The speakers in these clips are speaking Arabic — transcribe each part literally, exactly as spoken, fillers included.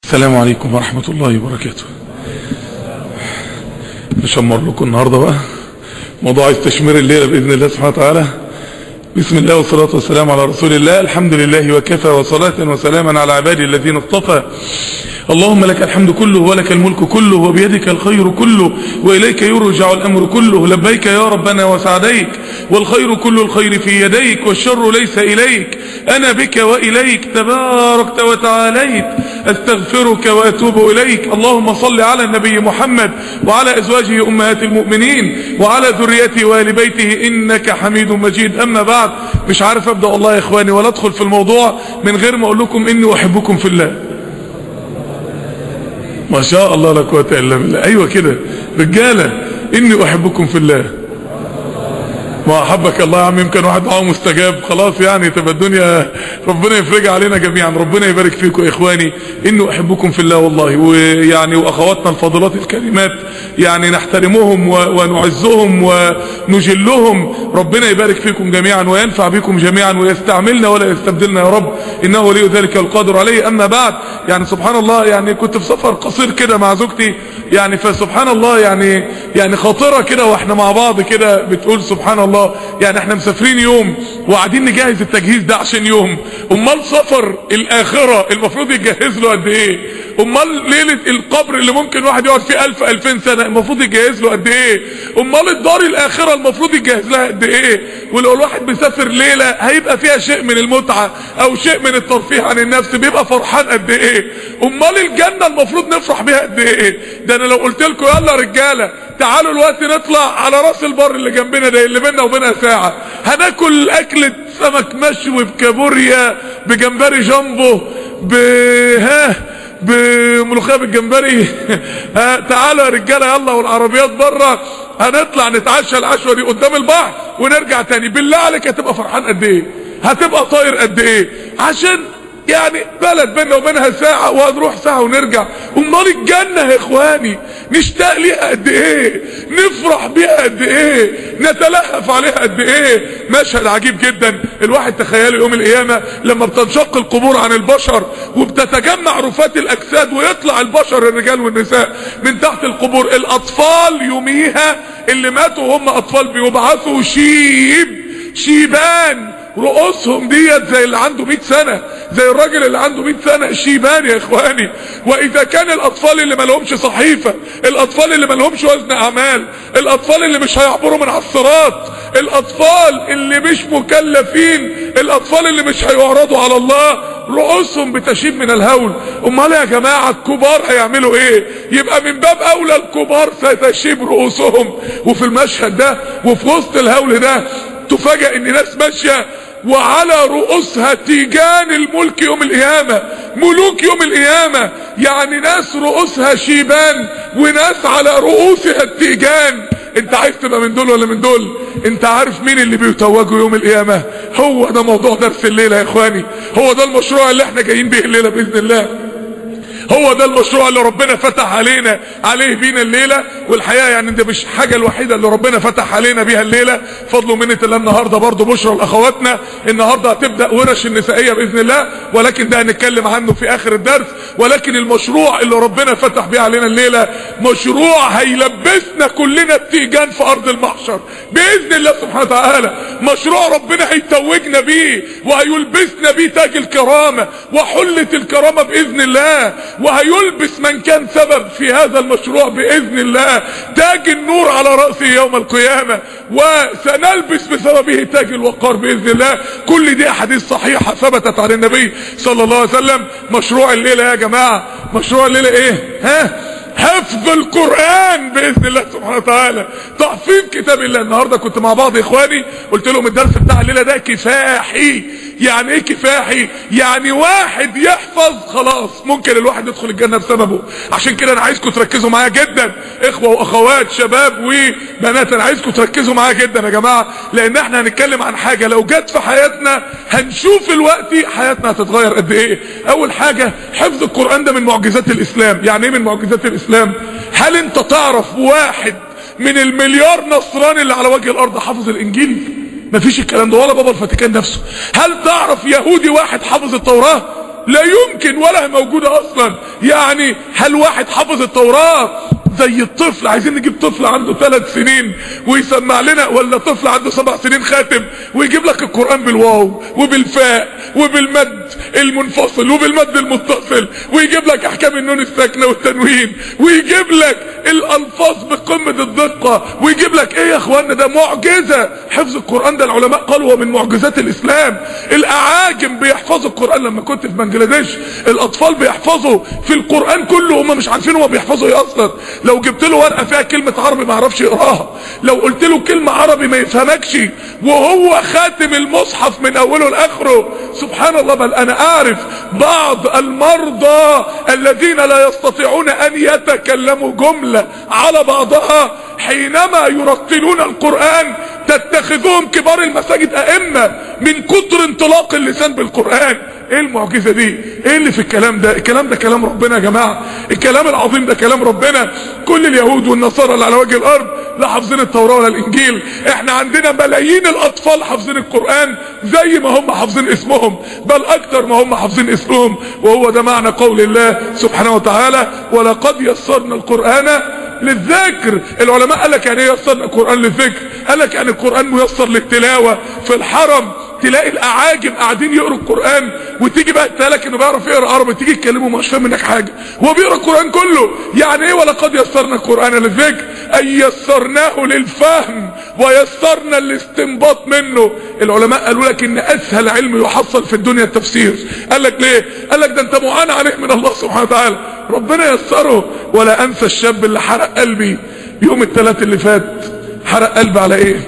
السلام عليكم ورحمة الله وبركاته. نشمر لكم النهاردة بقى موضوع استشمار الليلة بإذن الله سبحانه وتعالى. بسم الله والصلاة والسلام على رسول الله. الحمد لله وكفى، وصلاة وسلاما على عبادي الذين اصطفى. اللهم لك الحمد كله ولك الملك كله وبيدك الخير كله وإليك يرجع الأمر كله. لبيك يا ربنا وسعديك، والخير كل الخير في يديك والشر ليس إليك. أنا بك وإليك تباركت وتعاليت، أستغفرك وأتوب إليك. اللهم صل على النبي محمد وعلى أزواجه أمهات المؤمنين وعلى ذريته وآل بيته إنك حميد مجيد. أما بعد، مش عارف أبدأ والله يا إخواني ولا أدخل في الموضوع من غير ما أقول لكم إني أحبكم في الله. ما شاء الله لا قوة إلا بالله. أيوة كده رجالة، إني أحبكم في الله. ما أحبك الله يا عم، يمكن واحد معاه مستجاب خلاص يعني تبقى الدنيا ربنا يفرجها علينا جميعا. ربنا يبارك فيكم يا إخواني، إني أحبكم في الله والله. ويعني وأخواتنا الفاضلات الكريمات يعني نحترمهم ونعزهم ونجلهم. ربنا يبارك فيكم جميعا وينفع بكم جميعا ويستعملنا ولا يستبدلنا يا رب، إنه ولي ذلك القادر عليه. أما بعد، يعني سبحان الله، يعني كنت في سفر قصير كده مع زوجتي، يعني فسبحان الله يعني يعني خاطرة كده واحنا مع بعض كده بتقول سبحان الله، يعني احنا مسافرين يوم وقاعدين نجهز التجهيز ده عشان يوم. امال سفر الاخرة المفروض يتجهز له قد ايه؟ امال ليلة القبر اللي ممكن واحد يقعد فيه الف الفين سنة المفروض يتجهز له قد ايه؟ امال الدار الاخرة المفروض يتجهز لها قد ايه؟ ولو الواحد بيسافر ليلة هيبقى فيها شيء من المتعة او شيء من الترفيه عن النفس، بيبقى فرحان قد ايه؟ امال الجنة المفروض نفرح بيها قد ايه؟ ده انا لو قلت لكم يلا رجالة تعالوا الوقت نطلع على راس البر اللي جنبنا ده اللي بيننا وبينها ساعة، هناكل اكلة سمك مشوي بكابوريا بجمبري جامبو ب ها بملوخيه بالجمبري ها تعالوا يا رجاله يلا، والعربيات بره هنطلع نتعشى العشوه دي قدام البحر ونرجع تاني. بالله عليك هتبقى فرحان قد ايه؟ هتبقى طاير قد ايه؟ عشان يعني بلد بيننا وبينها ساعة وهنروح ساعة ونرجع. امال الجنة يا اخواني نشتاق ليها قد ايه؟ نفرح بيها قد ايه؟ نتلهف عليها قد ايه؟ مشهد عجيب جدا. الواحد تخيله يوم القيامة لما بتنشق القبور عن البشر وبتتجمع رفات الاجساد ويطلع البشر الرجال والنساء من تحت القبور. الاطفال يوميها اللي ماتوا وهم اطفال بيبعثوا شيب شيبان، رؤوسهم ديت زي اللي عنده مئة سنة، زي الراجل اللي عنده مئة سنة، شيبان يا اخواني. واذا كان الاطفال اللي ما لهمش صحيفة، الاطفال اللي ما لهمش وزن اعمال، الاطفال اللي مش هيعبروا من على الصراط، الاطفال اللي مش مكلفين، الاطفال اللي مش هيعرضوا على الله، رؤوسهم بتشيب من الهول. امال يا جماعة الكبار هيعملوا ايه؟ يبقى من باب اولى الكبار ستشيب رؤوسهم. وفي المشهد ده وفي وسط الهول ده تفاجأ ان ناس ماشية وعلى رؤوسها تيجان الملك يوم القيامة، ملوك يوم القيامة. يعني ناس رؤوسها شيبان وناس على رؤوسها التيجان. انت عايز تبقى من دول ولا من دول؟ انت عارف مين اللي بيتوجوا يوم القيامة؟ هو ده موضوع درس الليلة يا اخواني، هو ده المشروع اللي احنا جايين به الليلة بإذن الله. هو ده المشروع اللي ربنا فتح علينا عليه بينا الليلة. والحقيقة يعني ده مش حاجة الوحيدة اللي ربنا فتح علينا بيها الليلة، فضل ومنة الله. النهاردة برضو بشرى لأخواتنا، النهاردة هتبدأ ورش النسائية بإذن الله، ولكن ده هنتكلم عنه في آخر الدرس. ولكن المشروع اللي ربنا فتح بيه علينا الليلة مشروع هيلبسنا كلنا التيجان في أرض المحشر بإذن الله سبحانه وتعالى. مشروع ربنا هيتوجنا بيه وهيلبسنا بيه تاج الكرامة وحلة الكرامة بإذن الله، وهيلبس من كان سبب في هذا المشروع بإذن الله تاج النور على رأسه يوم القيامة، وسنلبس بسببه تاج الوقار بإذن الله. كل دي أحاديث صحيحة ثبتت عن النبي صلى الله عليه وسلم. مشروع الليلة يا جماعة، مشروع الليلة ايه؟ ها؟ حفظ القرآن بإذن الله سبحانه وتعالى، تحفيظ كتاب الله. النهاردة كنت مع بعض إخواني قلت لهم الدرس بتاع الليلة ده كفاحي. يعني ايه كفاحي؟ يعني واحد يحفظ خلاص ممكن الواحد يدخل الجنة بسببه. عشان كده انا عايزكم تركزوا معايا جدا، اخوة واخوات، شباب وبنات، انا عايزكم تركزوا معايا جدا يا جماعة، لان احنا هنتكلم عن حاجة لو جت في حياتنا هنشوف الوقت حياتنا هتتغير قد ايه. اول حاجة، حفظ القرآن ده من معجزات الاسلام. يعني ايه من معجزات الاسلام؟ هل انت تعرف واحد من المليار نصراني اللي على وجه الارض حافظ الانجيل؟ مفيش الكلام ده، ولا بابا الفاتيكان نفسه. هل تعرف يهودي واحد حافظ التوراة؟ لا يمكن ولا موجودة اصلا. يعني هل واحد حفظ التوراة زي الطفل، عايزين نجيب طفل عنده ثلاث سنين ويسمع لنا، ولا طفل عنده سبع سنين خاتم ويجيب لك القرآن بالواو وبالفاء وبالمد المنفصل وبالمد المتصل، ويجيب لك احكام النون الساكنة والتنوين، ويجيب لك الالفاظ بقمة الدقة، ويجيب لك ايه يا اخوانا؟ ده معجزة. حفظ القرآن ده العلماء قالوا هو من معجزات الاسلام. الاعاجم بيحفظوا القرآن. لما كنت في بنجلاديش الاطفال بيحفظوا في القرآن كله، هم مش عارفين هم بيحفظوا ايه اصلا. لو جبت له ورقه فيها كلمه عربي ما يعرفش يقراها، لو قلت له كلمه عربي ما يفهمكش، وهو خاتم المصحف من اوله لاخره. سبحان الله. بل انا اعرف بعض المرضى الذين لا يستطيعون ان يتكلموا جمله على بعضها حينما يرتلون القرآن تتخذوهم كبار المساجد ائمه من كتر انطلاق اللسان بالقرآن. ايه المعجزة دي؟ ايه اللي في الكلام ده؟ الكلام ده كلام ربنا يا جماعة. الكلام العظيم ده كلام ربنا. كل اليهود والنصارى اللي على وجه الارض لا حافظين التوراة ولا الانجيل. احنا عندنا ملايين الاطفال حافظين القرآن زي ما هم حافظين اسمهم، بل اكتر ما هم حافظين اسمهم. وهو ده معنى قول الله سبحانه وتعالى ولقد يسرنا القرآن للذكر. العلماء قال لك يعني ايه يسرنا القرآن للذكر؟ قال لك يعني القرآن ميسر للتلاوة. في الحرم تلاقي الاعاجم قاعدين يقروا القرآن، وتيجي بقى تلاقي انه بيعرف يقرا عربي، تيجي تكلمه مش فاهم منك حاجه، هو بيقرا القرآن كله. يعني ايه ولقد يسرنا القرآن للذكر؟ اي يسرناه للفهم ويسرنا الاستنباط منه. العلماء قالوا لك ان اسهل علم يحصل في الدنيا التفسير. قال لك ليه؟ قال لك ده انت معان عليه من الله سبحانه وتعالى، ربنا يسره. ولا انسى الشاب اللي حرق قلبي يوم الثلاث اللي فات. حرق قلبي على ايه؟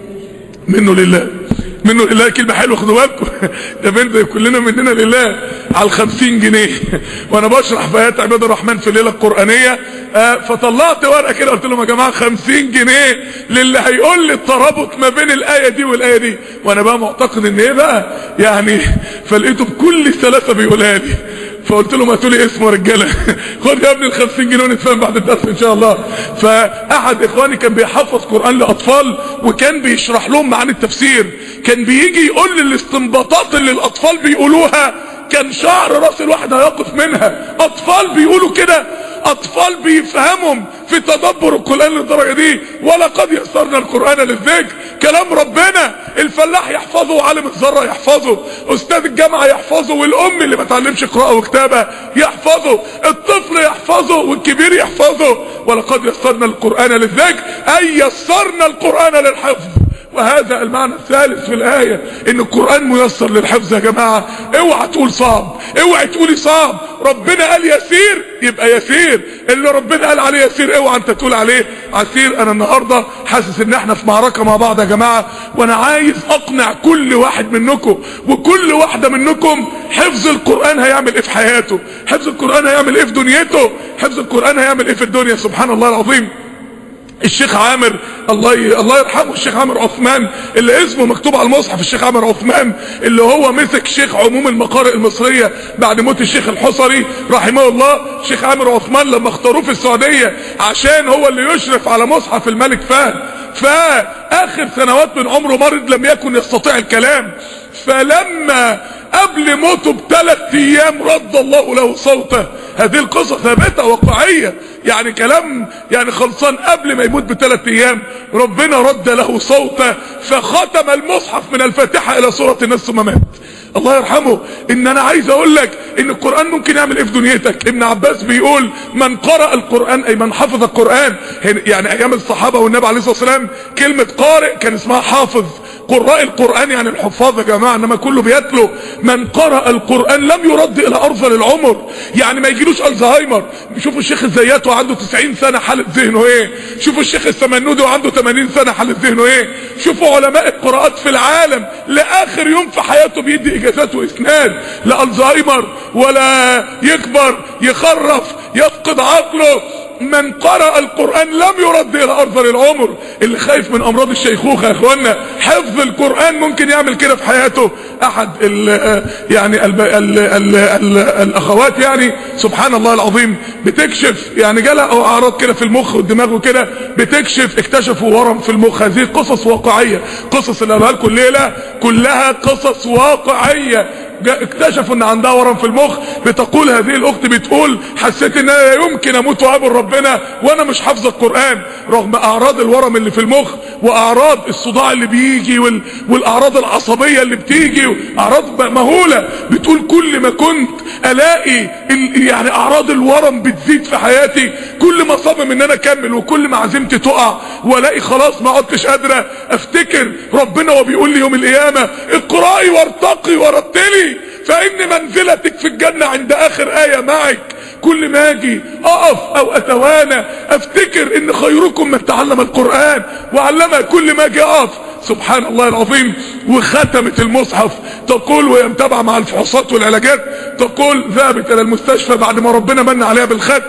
منه لله. منه لله كلمة حلوة، خدوا بالكم. ده بنت كلنا مننا لله. على الخمسين جنيه وانا بشرح في ايات عباد الرحمن في الليلة القرآنية، آه فطلعت ورقة كده قلت لهم يا جماعة خمسين جنيه للي هيقول لي الترابط ما بين الآية دي والآية دي. وانا بقى معتقد ان ايه بقى يعني، فلقيته بكل سلاسة بيقولها لي، فقلت لهم هاتوا لي اسمه رجاله. خد يا ابني الخمسين جنيه ونتفاهم بعد الدرس ان شاء الله. فاحد اخواني كان بيحفظ قرآن لاطفال وكان بيشرح لهم معاني التفسير، كان بيجي يقول لي الاستنباطات اللي الاطفال بيقولوها كان شعر راس الواحد هيقف منها. اطفال بيقولوا كده، اطفال بيفهمهم في تدبر القرآن للدرجة دي. ولقد يسرنا القرآن للذكر. كلام ربنا. الفلاح يحفظه وعالم الذرة يحفظه، استاذ الجامعة يحفظه، والام اللي ما تعلمش قراءة وكتابة يحفظه، الطفل يحفظه والكبير يحفظه. ولقد يسرنا القرآن للذكر اي يسرنا القرآن للحفظ. وهذا المعنى الثالث في الآية، ان القرآن ميسر للحفظ يا جماعة. اوعى تقول صعب، اوعى تقولي صعب. ربنا قال يسير يبقى يسير. اللي ربنا قال عليه يسير اوعى انت تقول عليه عسير. انا النهاردة حاسس ان احنا في معركة مع بعض يا جماعة، وانا عايز اقنع كل واحد منكم وكل واحدة منكم حفظ القرآن هيعمل ايه في حياته، حفظ القرآن هيعمل ايه في دنيته، حفظ القرآن هيعمل ايه في الدنيا. سبحان الله العظيم. الشيخ عامر الله الله يرحمه، الشيخ عامر عثمان اللي اسمه مكتوب على المصحف، الشيخ عامر عثمان اللي هو مسك شيخ عموم المقارئ المصرية بعد موت الشيخ الحصري رحمه الله. الشيخ عامر عثمان لما اختاروه في السعودية عشان هو اللي يشرف على مصحف الملك فهد، فآخر سنوات من عمره مرض لم يكن يستطيع الكلام، فلما قبل موته بثلاث ايام رد الله له صوته. هذه القصة ثابتة واقعية، يعني كلام يعني خلصان قبل ما يموت بثلاث ايام ربنا رد له صوته، فختم المصحف من الفاتحة الى سورة الناس ثم مات. الله يرحمه. ان انا عايز اقول لك ان القرآن ممكن يعمل ايه في دنيتك. ابن عباس بيقول من قرأ القرآن اي من حفظ القرآن، يعني ايام الصحابة والنبي عليه الصلاة والسلام كلمة قارئ كان اسمها حافظ. قراء القرآن يعني الحفاظ يا جماعة، انما كله بيتلو. من قرأ القرآن لم يرد الى ارذل العمر، يعني ما يجيلوش الزهايمر. شوفوا الشيخ الزيات وعنده تسعين سنة حالة ذهنه ايه، شوفوا الشيخ السمنودي وعنده ثمانين سنة حالة ذهنه ايه، شوفوا علماء القراءات في العالم لاخر يوم في حياته بيدي اجازات واسناد، لا الزهايمر ولا يكبر يخرف يفقد عقله. من قرأ القرآن لم يرد الى ارذل العمر. اللي خايف من امراض الشيخوخة يا اخوانا، حفظ القرآن ممكن يعمل كده في حياته. احد ال يعني ال ال ال ال الاخوات يعني سبحان الله العظيم بتكشف، يعني جالها اعراض كده في المخ والدماغ وكده، بتكشف اكتشفوا ورم في المخ. هذه قصص واقعية، قصص اللي قالها لكم الليلة كلها قصص واقعية. اكتشفوا ان عندها ورم في المخ. بتقول هذه الاخت بتقول حسيت ان انا يمكن اموت واقابل ربنا وانا مش حافظه القرآن، رغم اعراض الورم اللي في المخ واعراض الصداع اللي بيجي وال... والاعراض العصبيه اللي بتيجي واعراض مهوله. بتقول كل ما كنت الاقي ال... يعني اعراض الورم بتزيد في حياتي، كل ما صمم ان انا اكمل، وكل ما عزيمتي تقع والاقي خلاص ما عدتش قادره، افتكر ربنا وبيقول لي يوم القيامه اقرأي وارتقي ورتلي فإن منزلتك في الجنة عند آخر آية معك. كل ما اجي اقف او اتوانى افتكر ان خيركم من تعلم القرآن وعلمه. كل ما اجي اقف سبحان الله العظيم. وختمت المصحف تقول وهي متابعه مع الفحوصات والعلاجات، تقول ذهبت الى المستشفى بعد ما ربنا من عليها بالختم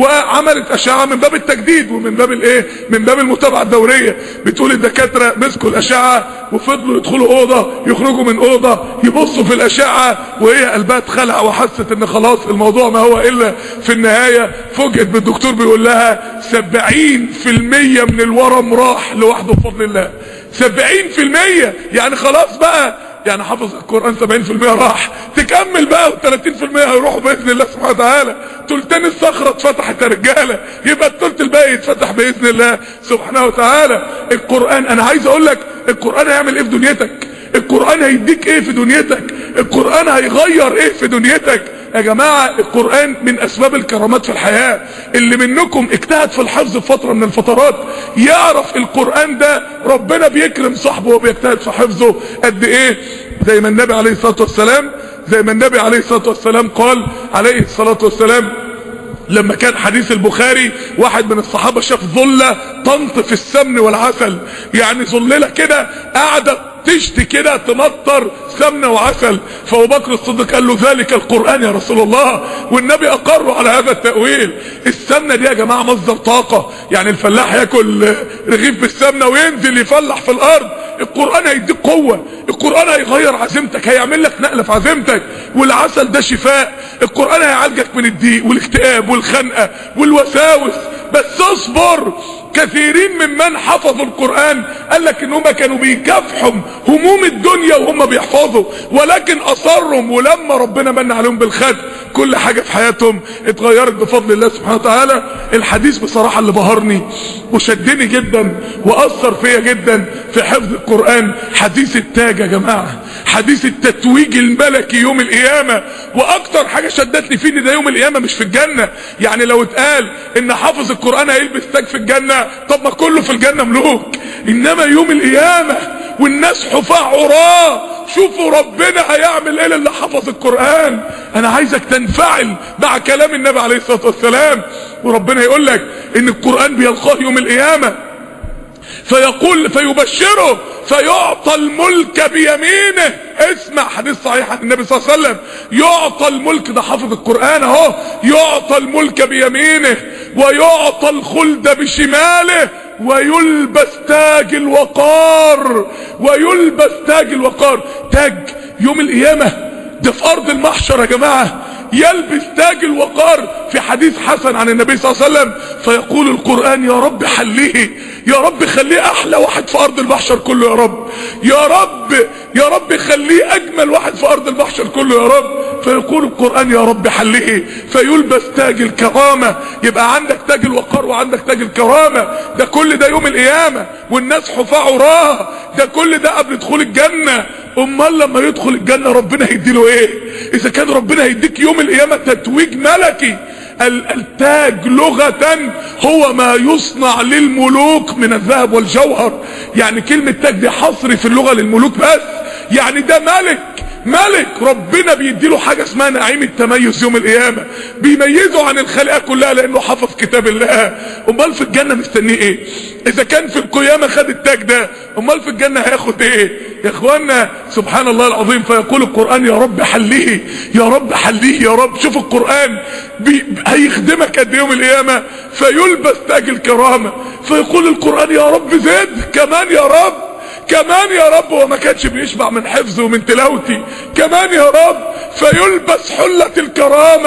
وعملت اشعه من باب التجديد ومن باب الايه من باب المتابعه الدوريه. بتقول الدكاتره مسكوا الاشعه وفضلوا يدخلوا اوضه يخرجوا من اوضه يبصوا في الاشعه، وهي قلبها اتخلع وحست ان خلاص الموضوع ما هو الا في النهايه. فوجئت بالدكتور بيقول لها سبعين في المية من الورم راح لوحده بفضل الله. سبعين في المية يعني خلاص بقى، يعني حافظ القرآن سبعين في المية راح، تكمل بقى والثلاثين في المية هيروحوا بإذن الله سبحانه وتعالى. تلتين الصخرة اتفتحت يا رجالة، يبقى التلت الباقي يتفتح بإذن الله سبحانه وتعالى. القرآن انا عايز اقول لك القرآن هيعمل ايه في دنيتك، القرآن هيديك ايه في دنيتك، القرآن هيغير ايه في دنيتك. يا جماعة القرآن من اسباب الكرامات في الحياة. اللي منكم اجتهد في الحفظ في فترة من الفترات يعرف القرآن ده ربنا بيكرم صاحبه وبيجتهد في حفظه قد ايه. زي ما النبي عليه الصلاة والسلام زي ما النبي عليه الصلاة والسلام قال عليه الصلاة والسلام لما كان حديث البخاري، واحد من الصحابة شاف ظلة تنطف في السمن والعسل، يعني ظللة كده قاعدة تشتي كده تمطر سمنه وعسل. فابو بكر الصديق قال له ذلك القرآن يا رسول الله، والنبي اقر على هذا التأويل. السمنه دي يا جماعه مصدر طاقه، يعني الفلاح ياكل رغيف بالسمنه وينزل يفلح في الارض. القرآن هيديك قوه، القرآن هيغير عزيمتك، هيعمل لك نقله في عزيمتك. والعسل ده شفاء، القرآن هيعالجك من الضيق والاكتئاب والخنقه والوساوس. بس اصبر. كثيرين ممن حفظوا القرآن قال لك ان هم كانوا بيكافحوا هموم الدنيا وهم بيحفظوا، ولكن اصرهم ولما ربنا من عليهم بالختم كل حاجة في حياتهم اتغيرت بفضل الله سبحانه وتعالى. الحديث بصراحة اللي بهرني وشدني جدا واثر فيا جدا في حفظ القرآن حديث التاج يا جماعة، حديث التتويج الملكي يوم القيامة. واكتر حاجة شدتني فيه ان ده يوم القيامة مش في الجنة. يعني لو اتقال ان حافظ القرآن هيلبس تاج في الجنة، طب ما كله في الجنة ملوك، انما يوم القيامة والناس حفاة عراة شوفوا ربنا هيعمل ايه اللي حفظ القرآن. انا عايزك تنفعل مع كلام النبي عليه الصلاة والسلام، وربنا يقول لك ان القرآن بيلقاه يوم القيامة فيقول فيبشره فيعطى الملك بيمينه. اسمع حديث صحيح عن النبي صلى الله عليه وسلم، يعطى الملك، ده حافظ القرآن اهو، يعطى الملك بيمينه ويعطى الخلد بشماله ويلبس تاج الوقار، ويلبس تاج الوقار. تاج يوم القيامة ده في ارض المحشر يا جماعة، يلبس تاج الوقار. في حديث حسن عن النبي صلى الله عليه وسلم فيقول القرآن يا رب حليه، يا رب خليه احلى واحد في ارض المحشر كله يا رب، يا رب يا رب خليه اجمل واحد في ارض المحشر كله يا رب. فيقول القرآن يا رب حليه فيلبس تاج الكرامة. يبقى عندك تاج الوقار وعندك تاج الكرامة. ده كل ده يوم القيامة والناس حفاة عراة، ده كل ده قبل دخول الجنة. امال لما يدخل الجنة ربنا هيديله ايه؟ اذا كان ربنا هيديك يوم القيامة تتويج ملكي. التاج لغة هو ما يصنع للملوك من الذهب والجوهر، يعني كلمة تاج دي حصري في اللغة للملوك بس، يعني ده ملك ملك ربنا بيديله حاجة اسمها نعيم التميز يوم القيامة، بيميزه عن الخليقة كلها لانه حفظ كتاب الله. امال في الجنة مستنيه ايه؟ اذا كان في القيامة خد التاج ده، امال في الجنة هياخد ايه يا اخوانا؟ سبحان الله العظيم. فيقول القرآن يا رب حليه، يا رب حليه يا رب. شوف القرآن بي هيخدمك قد يوم القيامة. فيلبس تاج الكرامة فيقول القرآن يا رب زد كمان يا رب، كمان يا رب. وما كانش بيشبع من حفظه ومن تلاوتي، كمان يا رب. فيلبس حلة الكرامة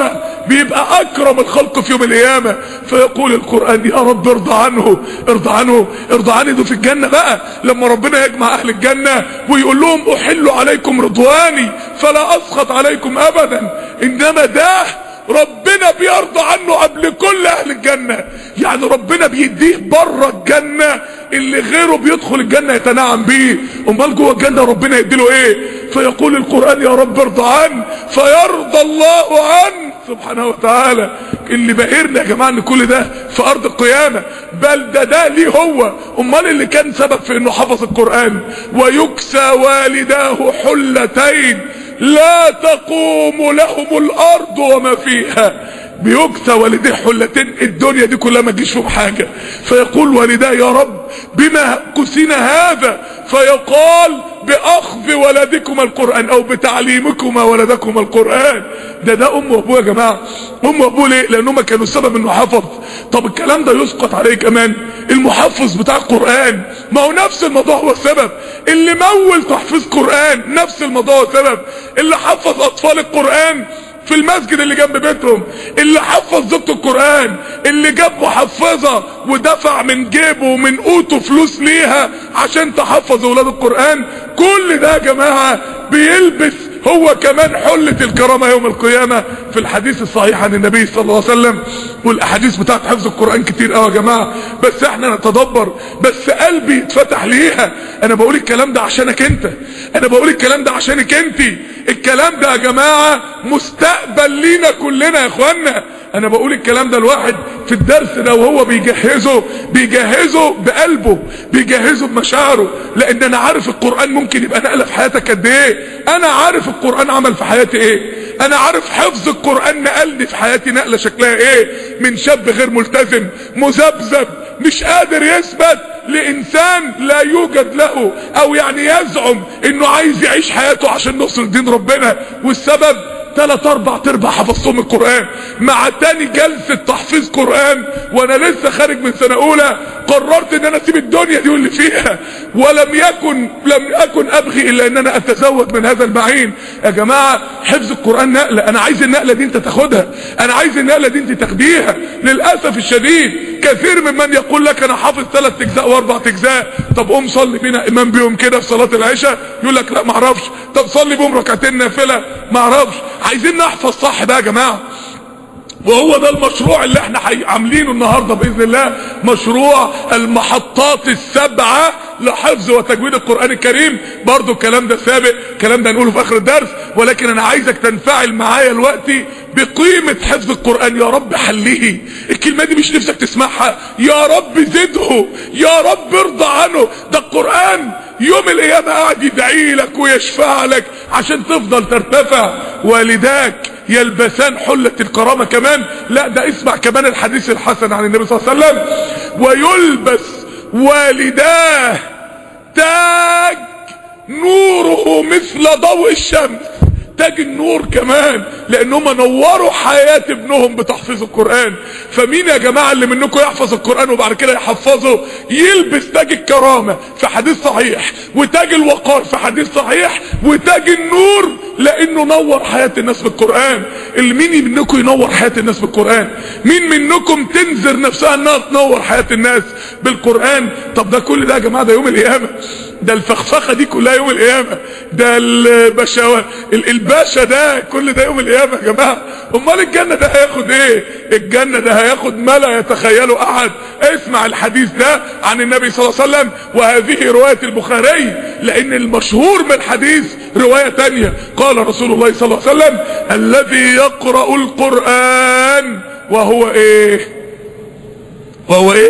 بيبقى اكرم الخلق في يوم القيامة. فيقول القرآن يا رب ارضى عنه ارضى عنه ارضى عنه. ده في الجنة بقى لما ربنا يجمع اهل الجنة ويقول لهم احل عليكم رضواني فلا اسخط عليكم ابدا. انما ده ربنا بيرضى عنه قبل كل اهل الجنة. يعني ربنا بيديه بره الجنة اللي غيره بيدخل الجنة يتنعم بيه، امال جوه الجنة ربنا يديله ايه؟ فيقول القرآن يا رب ارضى عنه فيرضى الله عنه سبحانه وتعالى. اللي بقيرنا يا جماعة ان كل ده في ارض القيامة، بل ده ده ليه هو. امال اللي كان سبب في انه حفظ القرآن ويكسى والداه حلتين لا تقوم لهم الارض وما فيها. بيكسى والديه حلتين الدنيا دي كلها ما تجيش فيهم حاجة. فيقول والداه يا رب بما كسينا هذا؟ فيقال باخذ ولدكما القرآن او بتعليمكما ولدكما القرآن. ده ده ام وابوه يا جماعة. ام وابوه ليه؟ لانهم كانوا السبب انه حفظ. طب الكلام ده يسقط عليه كمان المحفظ بتاع القرآن، ما هو نفس الموضوع هو السبب. اللي مول تحفيظ قرآن نفس الموضوع هو السبب. اللي حفظ اطفال القرآن في المسجد اللي جنب بيتهم، اللي حفظ زوجته القرآن، اللي جاب محفظة ودفع من جيبه ومن قوته فلوس ليها عشان تحفظ اولاد القرآن، كل ده يا جماعة بيلبس هو كمان حلة الكرامة يوم القيامة. في الحديث الصحيح عن النبي صلى الله عليه وسلم، والاحاديث بتاعت حفظ القرآن كتير قوي يا جماعة، بس احنا نتدبر، بس قلبي يتفتح ليها. انا بقول الكلام ده عشانك انت، انا بقول الكلام ده عشانك انت. الكلام ده يا جماعة مستقبل لينا كلنا يا اخوانا. انا بقول الكلام ده الواحد في الدرس ده وهو بيجهزه بيجهزه بقلبه، بيجهزه بمشاعره، لان انا عارف القرآن ممكن يبقى نقلة في حياتك قد ايه. انا عارف القرآن عمل في حياتي ايه. انا عارف حفظ القرآن نقلني في حياتي نقلة شكلها ايه، من شاب غير ملتزم مذبذب مش قادر يثبت لانسان لا يوجد له، او يعني يزعم انه عايز يعيش حياته عشان نصر دين ربنا، والسبب ثلاث اربع تربع حفظتهم القرآن. مع تاني جلسة تحفيظ قرآن وانا لسه خارج من سنة اولى قررت ان انا اسيب الدنيا دي واللي فيها، ولم يكن لم اكن ابغي الا ان انا اتزود من هذا المعين. يا جماعة حفظ القرآن نقلة، انا عايز النقلة دي انت تاخدها، انا عايز النقلة دي انت تاخديها. للأسف الشديد كثير ممن يقول لك انا حافظ ثلاث اجزاء واربع اجزاء، طب قوم صلي بينا امام بيهم كده في صلاة العشاء، يقول لك لا معرفش. طب صلي بيهم ركعتين نافلة، معرفش. عايزين نحفظ صح ده يا جماعة، وهو ده المشروع اللي احنا عاملينه النهاردة بإذن الله، مشروع المحطات السبعة لحفظ وتجويد القرآن الكريم. برضو الكلام ده سابق، الكلام ده هنقوله في اخر الدرس، ولكن انا عايزك تنفعل معايا الوقت بقيمة حفظ القرآن. يا رب حله، الكلمة دي مش نفسك تسمعها، يا رب زده، يا رب ارضى عنه. ده القرآن يوم القيامة قاعد يدعي لك ويشفع لك عشان تفضل ترتفع. والداك يلبسان حلة الكرامة كمان، لا ده اسمع كمان الحديث الحسن عن النبي صلى الله عليه وسلم، ويلبس والداه تاج نوره مثل ضوء الشمس. تاج النور كمان، لانهم نوروا حياة ابنهم بتحفيظ القرآن. فمين يا جماعة اللي منكم يحفظ القرآن وبعد كده يحفظه يلبس تاج الكرامة في حديث صحيح، وتاج الوقار في حديث صحيح، وتاج النور لانه نور حياة الناس بالقرآن. اللي مين منكم ينور حياة الناس بالقرآن؟ مين منكم تنذر نفسها انها تنور حياة الناس بالقرآن؟ طب ده كل ده يا جماعة ده يوم القيامة، ده الفخفخة دي كلها يوم القيامة، ده البشوة الباشا ده كل ده يوم القيامة يا جماعة. امال الجنة ده هياخد ايه؟ الجنة ده هياخد ما لا يتخيله احد. اسمع الحديث ده عن النبي صلى الله عليه وسلم، وهذه رواية البخاري، لان المشهور من الحديث رواية تانية. قال رسول الله صلى الله عليه وسلم الذي يقرأ القرآن وهو ايه وهو ايه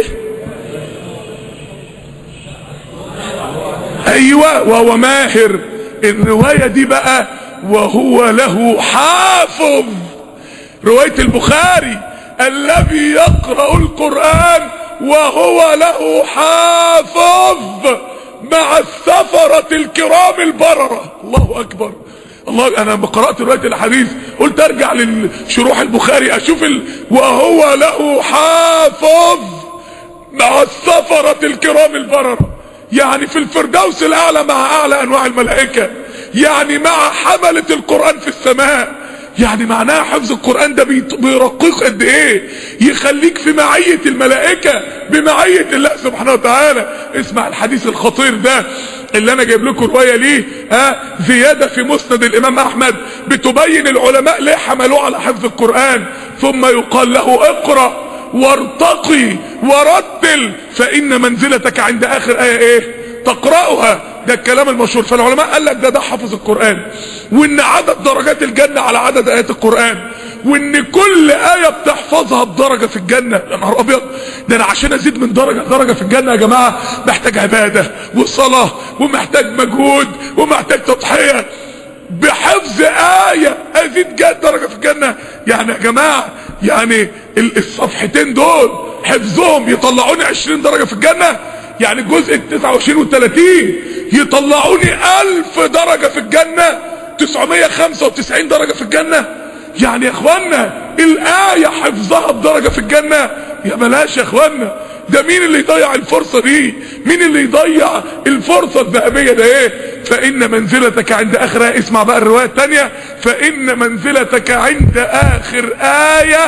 ايوه وهو ماهر. الرواية دي بقى وهو له حافظ. رواية البخاري الذي يقرأ القرآن وهو له حافظ مع السفرة الكرام البررة. الله اكبر، الله. انا لما قرأت رواية الحديث قلت ارجع للشروح البخاري اشوف ال... وهو له حافظ مع السفرة الكرام البررة، يعني في الفردوس الاعلى مع اعلى انواع الملائكة، يعني مع حملة القرآن في السماء، يعني معناها حفظ القرآن ده بيرقيك قد ايه، يخليك في معية الملائكة، بمعية الله سبحانه وتعالى. اسمع الحديث الخطير ده اللي انا جايب لكم رواية ليه، ها زيادة في مسند الامام احمد بتبين العلماء ليه حملوه على حفظ القرآن. ثم يقال له اقرأ وارتقي ورتل فان منزلتك عند اخر آية ايه تقرأها. ده الكلام المشهور. فالعلماء قال لك ده ده حفظ القرآن، وان عدد درجات الجنة على عدد ايات القرآن، وان كل آية بتحفظها بدرجة في الجنة. يا نهار ابيض، ده انا عشان ازيد من درجة درجة في الجنة يا جماعة محتاج عبادة وصلاة ومحتاج مجهود ومحتاج تضحية. بحفظ آية ازيد جد درجة في الجنة. يعني يا جماعة يعني الصفحتين دول حفظهم يطلعوني عشرين درجة في الجنة. يعني الجزء التسعة وعشرين والتلاتين يطلعوني الف درجة في الجنة، تسعمية خمسة وتسعين درجة في الجنة. يعني يا اخوانا الآية حفظها بدرجة في الجنة، يا بلاش يا اخوانا. ده مين اللي يضيع الفرصة دي؟ مين اللي يضيع الفرصة الذهبية ده ايه؟ فإن منزلتك عند آخر آية. اسمع بقى الرواية التانية، فإن منزلتك عند آخر آية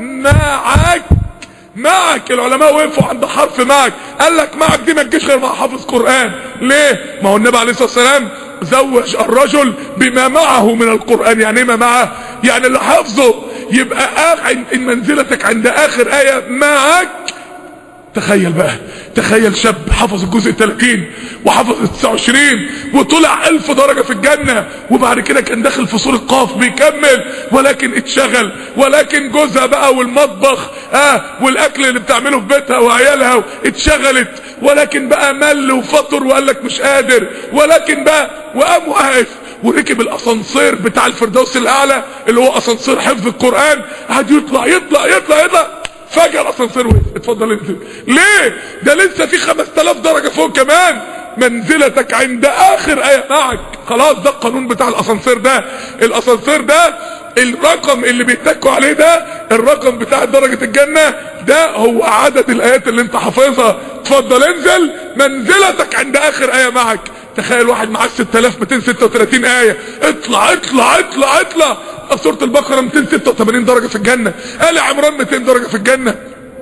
معك. معك العلماء وقفوا عند حرف معك، قال لك معك دي ما تجيش غير مع حافظ قرآن. ليه؟ ما هو النبي عليه الصلاة والسلام زوج الرجل بما معه من القرآن. يعني ايه ما معه؟ يعني اللي حافظه. يبقى ان منزلتك عند اخر آية معك. تخيل بقى، تخيل شاب حفظ الجزء ثلاثين وحفظ تسعة وعشرين وطلع الف درجة في الجنة، وبعد كده كان داخل في سورة قاف بيكمل، ولكن اتشغل، ولكن جوزها بقى والمطبخ اه والاكل اللي بتعمله في بيتها وعيالها اتشغلت، ولكن بقى مل وفطر وقال لك مش قادر، ولكن بقى وقام واقف وركب الاسانسير بتاع الفردوس الاعلى اللي هو اسانسير حفظ القرآن، قعد يطلع يطلع يطلع يطلع فجأة الاسانسير وقف. اتفضل انزل. ليه؟ ده لسه في خمسة آلاف درجة فوق كمان. منزلتك عند اخر آية معك. خلاص ده القانون بتاع الاسانسير ده. الاسانسير ده الرقم اللي بيتكوا عليه ده الرقم بتاع درجة الجنة، ده هو عدد الايات اللي انت حافظها. اتفضل انزل، منزلتك عند اخر آية معك. تخيل واحد معاه ستة آلاف ومئتين وستة وثلاثين آية، اطلع اطلع اطلع اطلع. سورة البقرة مئتين وستة وثمانين درجة في الجنة، آل عمران مئتين درجة في الجنة،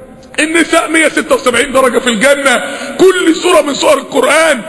النساء مئة وستة وسبعين درجة في الجنة. كل سورة من سور القرآن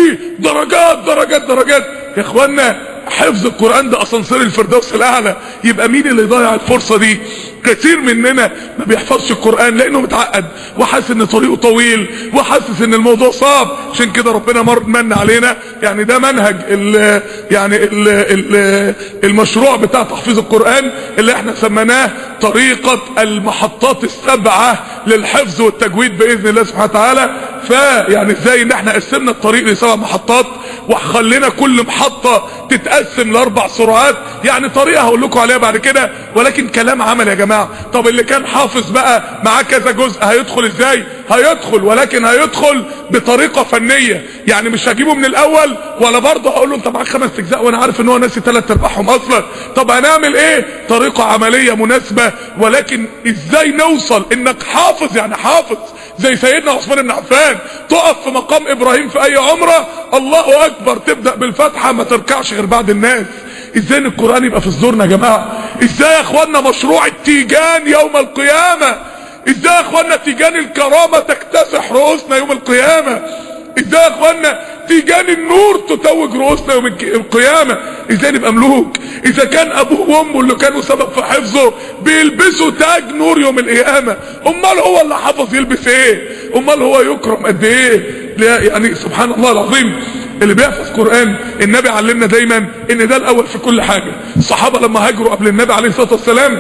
بدرجات درجات درجات. يا اخوانا حفظ القرآن ده اسانسير الفردوس الاعلى. يبقى مين اللي يضيع الفرصة دي؟ كثير مننا ما بيحفظش القرآن لانه متعقد وحاسس ان طريقه طويل وحاسس ان الموضوع صعب. عشان كده ربنا مر من علينا، يعني ده منهج ال يعني ال ال المشروع بتاع تحفيظ القرآن اللي احنا سميناه طريقة المحطات السبعة للحفظ والتجويد باذن الله سبحانه وتعالى. فيعني ازاي ان احنا قسمنا الطريق لسبع محطات وخلينا كل محطة تتقسم لاربع سرعات. يعني طريقة هقول لكم عليها بعد كده، ولكن كلام عمل يا جماعة. طب اللي كان حافظ بقى معاه كذا جزء هيدخل ازاي؟ هيدخل، ولكن هيدخل بطريقة فنية. يعني مش هجيبه من الاول ولا برضه هقول له انت معاك خمس اجزاء وانا عارف ان هو ناسي ثلاث ارباعهم اصلا. طب هنعمل ايه؟ طريقة عملية مناسبة. ولكن ازاي نوصل انك حافظ؟ يعني حافظ زي سيدنا عثمان بن عفان، تقف في مقام ابراهيم في اي عمرة الله اكبر، تبدأ بالفتحة ما تركعش غير بعد الناس. ازاي ان القرآن يبقى في صدورنا يا جماعة؟ ازاي يا اخوانا مشروع التيجان يوم القيامة؟ ازاي يا اخوانا تيجان الكرامة تكتسح رؤوسنا يوم القيامة؟ ازاي يا اخوانا تيجان النور تتوج رؤوسنا يوم القيامة؟ ازاي نبقى ملوك اذا كان ابوه وامه اللي كانوا سبب في حفظه بيلبسوا تاج نور يوم القيامة؟ امال هو اللي حفظ يلبس ايه؟ امال هو يكرم قد ايه؟ يعني سبحان الله العظيم. اللي بيحفظ قرآن النبي علمنا دايما ان ده الاول في كل حاجة. الصحابة لما هاجروا قبل النبي عليه الصلاة والسلام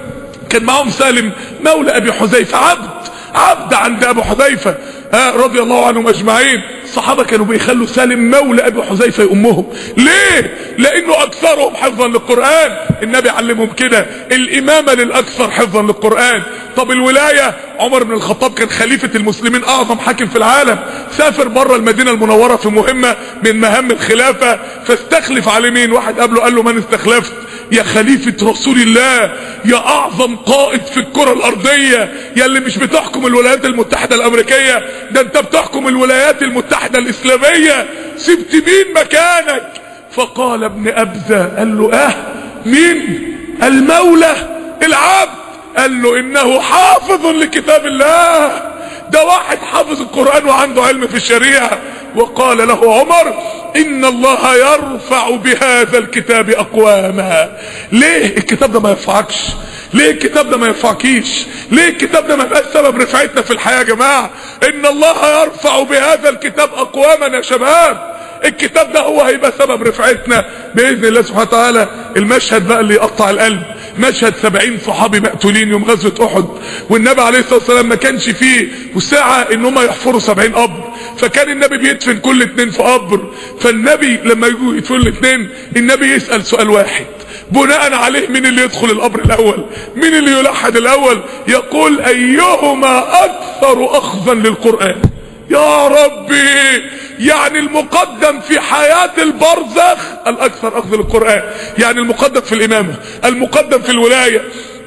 كان معهم سالم مولى ابي حذيفة، عبد عبد عند ابو حذيفة آه رضي الله عنهم اجمعين. الصحابة كانوا بيخلوا سالم مولى ابي حذيفة يأمهم. ليه؟ لانه اكثرهم حفظا للقرآن. النبي علمهم كده الامامة للاكثر حفظا للقرآن. طب الولاية، عمر بن الخطاب كان خليفة المسلمين اعظم حاكم في العالم، سافر بره المدينة المنورة في مهمة من مهام الخلافة، فاستخلف على مين؟ واحد قبله قال له من استخلفت؟ يا خليفة رسول الله، يا اعظم قائد في الكرة الارضية، يا اللي مش بتحكم الولايات المتحدة الامريكية، ده انت بتحكم الولايات المتحدة الاسلامية، سبت مين مكانك؟ فقال ابن ابزة، قال له اه مين؟ المولى العبد، قال له انه حافظ لكتاب الله. ده واحد حافظ القرآن وعنده علم في الشريعة. وقال له عمر ان الله يرفع بهذا الكتاب اقواما. ليه الكتاب ده ما يرفعكش؟ ليه الكتاب ده ما يرفعكيش؟ ليه الكتاب ده ما يبقاش سبب رفعتنا في الحياة يا جماعة؟ ان الله يرفع بهذا الكتاب اقواما يا شباب. الكتاب ده هو هيبقى سبب رفعتنا باذن الله سبحانه وتعالى. المشهد بقى اللي يقطع القلب، مشهد سبعين صحابي مقتولين يوم غزوة احد، والنبي عليه الصلاة والسلام ما كانش فيه وساعة ان هم يحفروا سبعين قبر، فكان النبي بيدفن كل اتنين في قبر. فالنبي لما يجوا يدفنوا الاتنين النبي يسأل سؤال واحد بناء عليه مين اللي يدخل القبر الاول، مين اللي يلحد الاول؟ يقول ايهما اكثر اخذا للقرآن. يا ربي، يعني المقدم في حياة البرزخ الاكثر اخذ للقرآن، يعني المقدم في الامامة، المقدم في الولاية،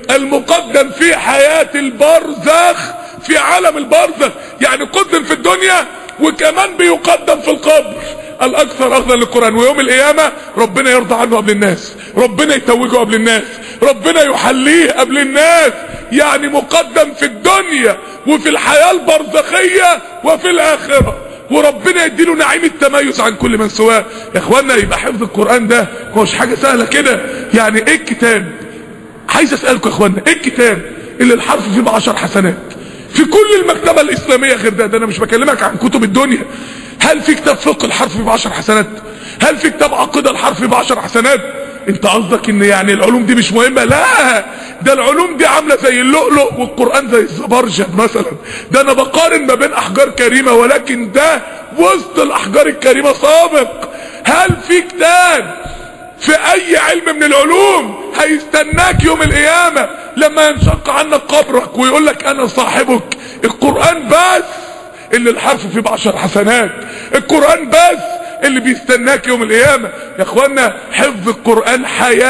المقدم في حياة البرزخ، في عالم البرزخ، يعني قدم في الدنيا وكمان بيقدم في القبر الاكثر اخذا للقرآن. ويوم القيامة ربنا يرضى عنه قبل الناس، ربنا يتوجه قبل الناس، ربنا يحليه قبل الناس، يعني مقدم في الدنيا وفي الحياة البرزخية وفي الاخرة، وربنا يديله نعيم التميز عن كل من سواه. يا اخوانا يبقى حفظ القرآن ده مش حاجة سهلة كده. يعني ايه الكتاب؟ عايز اسألكم يا اخوانا، ايه الكتاب اللي الحرف فيه بعشر حسنات في كل المكتبة الاسلامية غير ده؟ ده انا مش بكلمك عن كتب الدنيا. هل في كتاب فقه الحرف فيه بعشر حسنات؟ هل في كتاب عقيدة الحرف فيه بعشر حسنات؟ انت قصدك ان يعني العلوم دي مش مهمة؟ لا، ده العلوم دي عاملة زي اللؤلؤ والقرآن زي الزبرجد مثلا. ده انا بقارن ما بين احجار كريمة، ولكن ده وسط الاحجار الكريمة سابق. هل في كتاب في اي علم من العلوم هيستناك يوم القيامة لما ينشق عنك قبرك ويقول لك انا صاحبك؟ القرآن بس اللي الحرف فيه بعشر حسنات، القرآن بس اللي بيستناك يوم القيامة. يا اخوانا حفظ القرآن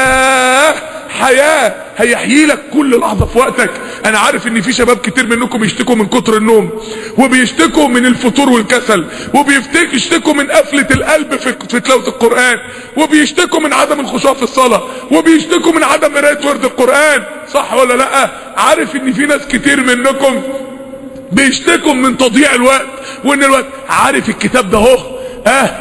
حياة، حياة هيحيي لك كل لحظة في وقتك. انا عارف ان في شباب كتير منكم بيشتكوا من كتر النوم، وبيشتكوا من الفتور والكسل، وبيشتكوا من قفلة القلب في في تلاوة القرآن، وبيشتكوا من عدم الخشوع في الصلاة، وبيشتكوا من عدم قراءة ورد القرآن. صح ولا لا؟ عارف ان في ناس كتير منكم بيشتكوا من تضييع الوقت، وان الوقت، عارف الكتاب ده اهو اه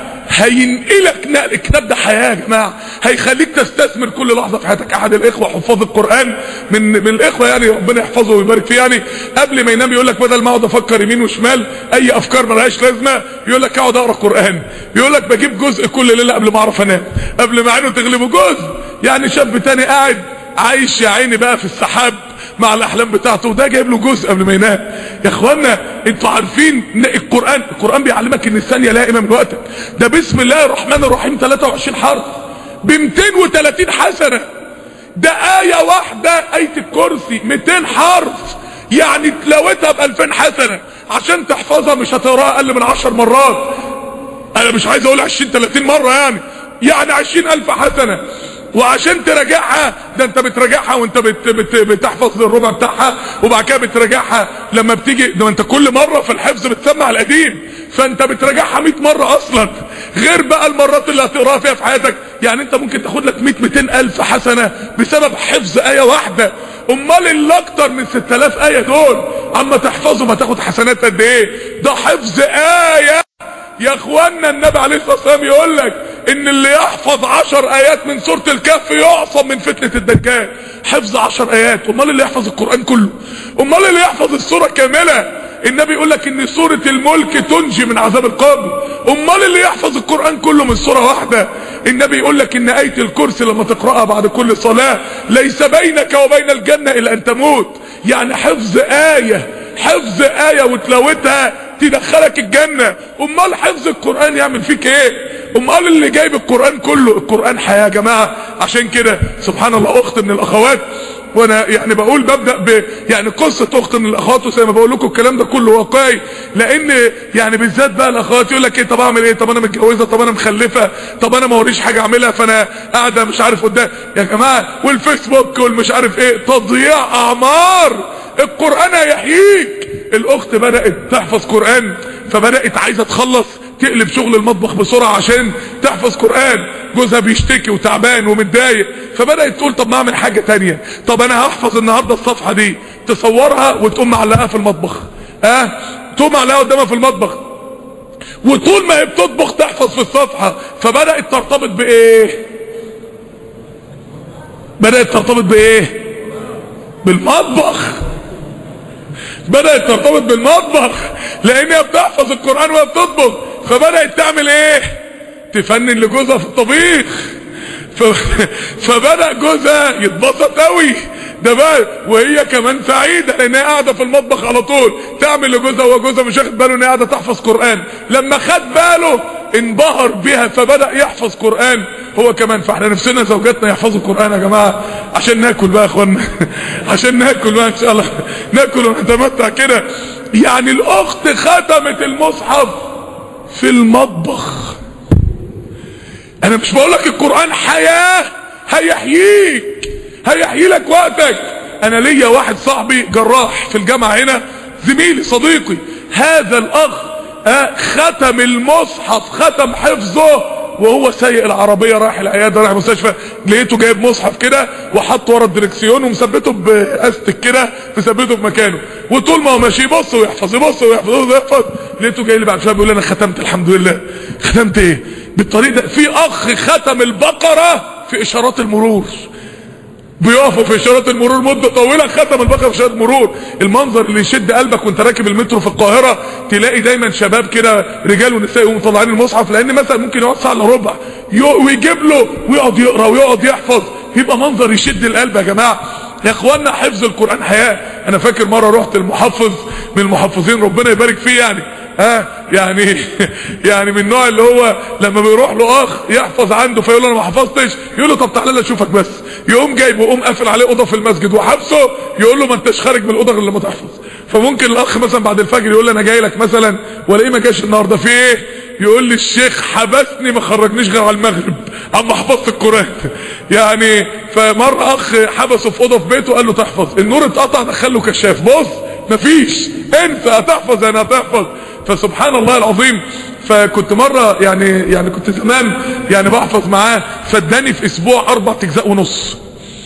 هينقلك نقل. الكتاب ده حياة يا جماعة، هيخليك تستثمر كل لحظة في حياتك. احد الاخوة حفاظ القرآن من من الاخوة يعني ربنا يحفظه ويبارك فيه، يعني قبل ما ينام يقول لك بدل ما اقعد افكر يمين وشمال اي افكار ملهاش لازمة، يقول لك اقعد اقرا قرآن. يقول لك بجيب جزء كل ليلة قبل ما اعرف انام، قبل ما عينه تغلبه جزء. يعني شاب تاني قاعد عايش يا عيني بقى في السحاب مع الاحلام بتاعته، وده جايب له جزء قبل ما ينام. يا اخوانا انتوا عارفين ان القرآن القرآن بيعلمك ان الثانية لائمة من وقتك. ده بسم الله الرحمن الرحيم ثلاثة وعشرين حرف ب مئتين وثلاثين حسنة. ده آية واحدة آية الكرسي مئتين حرف، يعني تلاوتها ب ألفين حسنة. عشان تحفظها مش هتقراها اقل من عشر مرات. انا مش عايز اقول عشرين ثلاثين مرة، يعني يعني عشرين ألف حسنة. وعشان تراجعها ده انت بتراجعها وانت بت بت بتحفظ الربع بتاعها، وبعد كده بتراجعها لما بتيجي. ده انت كل مره في الحفظ بتسمع القديم، فانت بتراجعها مئة مره اصلا، غير بقى المرات اللي هتقراها فيها في حياتك. يعني انت ممكن تاخد لك مئة مئتين الف حسنه بسبب حفظ ايه واحده. امال اللي اكتر من ستة آلاف ايه دول اما تحفظهم هتاخد حسنات قد ايه؟ ده حفظ ايه يا اخوانا. النبي عليه الصلاة والسلام يقول لك ان اللي يحفظ عشر ايات من سورة الكهف يعصم من فتنة الدجال. حفظ عشر ايات. امال اللي يحفظ القرآن كله؟ امال اللي يحفظ السورة كاملة؟ النبي يقول لك ان سورة الملك تنجي من عذاب القبر. امال اللي يحفظ القرآن كله من سورة واحدة؟ النبي يقول لك ان آية الكرسي لما تقرأها بعد كل صلاة ليس بينك وبين الجنة الا ان تموت. يعني حفظ آية، حفظ آية وتلاوتها تدخلك الجنة. امال حفظ القرآن يعمل فيك ايه؟ امال اللي جايب القرآن كله؟ القرآن حياة يا جماعة. عشان كده سبحان الله اخت من الاخوات، وانا يعني بقول ببدأ ب يعني قصة اخت من الاخوات، وزي ما بقول لكم الكلام ده كله واقعي، لان يعني بالذات بقى الاخوات يقول لك ايه، طب اعمل ايه؟ طب انا متجوزة، طب انا مخلفة، طب انا ما وريش حاجة اعملها، فانا قاعدة مش عارف قدام. يا جماعة والفيسبوك والمش عارف ايه، تضييع اعمار. القرآن هيحييك. الاخت بدأت تحفظ قرآن، فبدأت عايزة تخلص تقلب شغل المطبخ بسرعة عشان تحفظ قرآن. جوزها بيشتكي وتعبان ومتضايق، فبدأت تقول طب ما اعمل حاجة تانية، طب انا هحفظ النهاردة الصفحة دي، تصورها وتقوم معلقاها في المطبخ. اه تقوم معلقاها قدامها في المطبخ، وطول ما هي بتطبخ تحفظ في الصفحة. فبدأت ترتبط بايه؟ بدأت ترتبط بايه؟ بالمطبخ. بدأت ترتبط بالمطبخ لانها بتحفظ القرآن وهي بتطبخ. فبدأت تعمل ايه؟ تفنن لجوزها في الطبيخ. ف... فبدأ جوزها يتبسط قوي ده بقى، وهي كمان سعيدة لانها قاعدة في المطبخ على طول تعمل لجوزها، وجوزها مش واخد باله انها قاعدة تحفظ قرآن. لما خد باله انبهر بها فبدأ يحفظ قرآن هو كمان. فاحنا نفسنا زوجاتنا يحفظوا القرآن يا جماعة عشان ناكل بقى يا اخوانا عشان ناكل بقى ان شاء الله، ناكل ونتمتع كده. يعني الاخت ختمت المصحف في المطبخ. انا مش بقولك القرآن حياة هيحييك، هيحيي لك وقتك. انا ليا واحد صاحبي جراح في الجامعة هنا، زميلي صديقي، هذا الاخ اه ختم المصحف، ختم حفظه وهو سايق العربية رايح العيادة رايح المستشفى. لقيته جايب مصحف كده وحطه ورا الدركسيون ومثبته باستك كده، مثبته بمكانه، وطول ما هو ماشي يبص ويحفظ يبص ويحفظ ويحفظ. لقيته جاي لي بعد شويه بيقول لي انا ختمت الحمد لله. ختمت ايه؟ بالطريق ده. في اخ ختم البقرة في اشارات المرور، بيقفوا في اشارات المرور مده طويله، ختم البقره في اشارات المرور. المنظر اللي يشد قلبك وانت راكب المترو في القاهره، تلاقي دايما شباب كده رجال ونساء يقوموا مطلعين المصحف، لان مثلا ممكن يقعد ساعه الا ربع ويجيب له ويقعد يقرا ويقعد يحفظ، يبقى منظر يشد القلب يا جماعه. يا اخوانا حفظ القران حياه. انا فاكر مره رحت المحفظ من المحفظين ربنا يبارك فيه يعني ها يعني يعني من النوع اللي هو لما بيروح له اخ يحفظ عنده فيقول له انا ما حفظتش، يقول له طب تعالى لي اشوفك بس، يقوم جايبه ويقوم قافل عليه اوضه في المسجد وحبسه، يقول له ما انتش خارج من الاوضه غير لما تحفظ. فممكن الاخ مثلا بعد الفجر يقول لي انا جاي لك مثلا ولا ايه ما جاش النهارده في ايه، يقول لي الشيخ حبسني ما خرجنيش غير على المغرب اما حفظت القران يعني. فمره اخ حبسه في اوضه في بيته قال له تحفظ، النور اتقطع دخل له كشاف، بص مفيش انسى هتحفظ انا هتحفظ. فسبحان الله العظيم. فكنت مرة يعني يعني كنت زمان يعني بحفظ معاه، فاداني في اسبوع اربع اجزاء ونص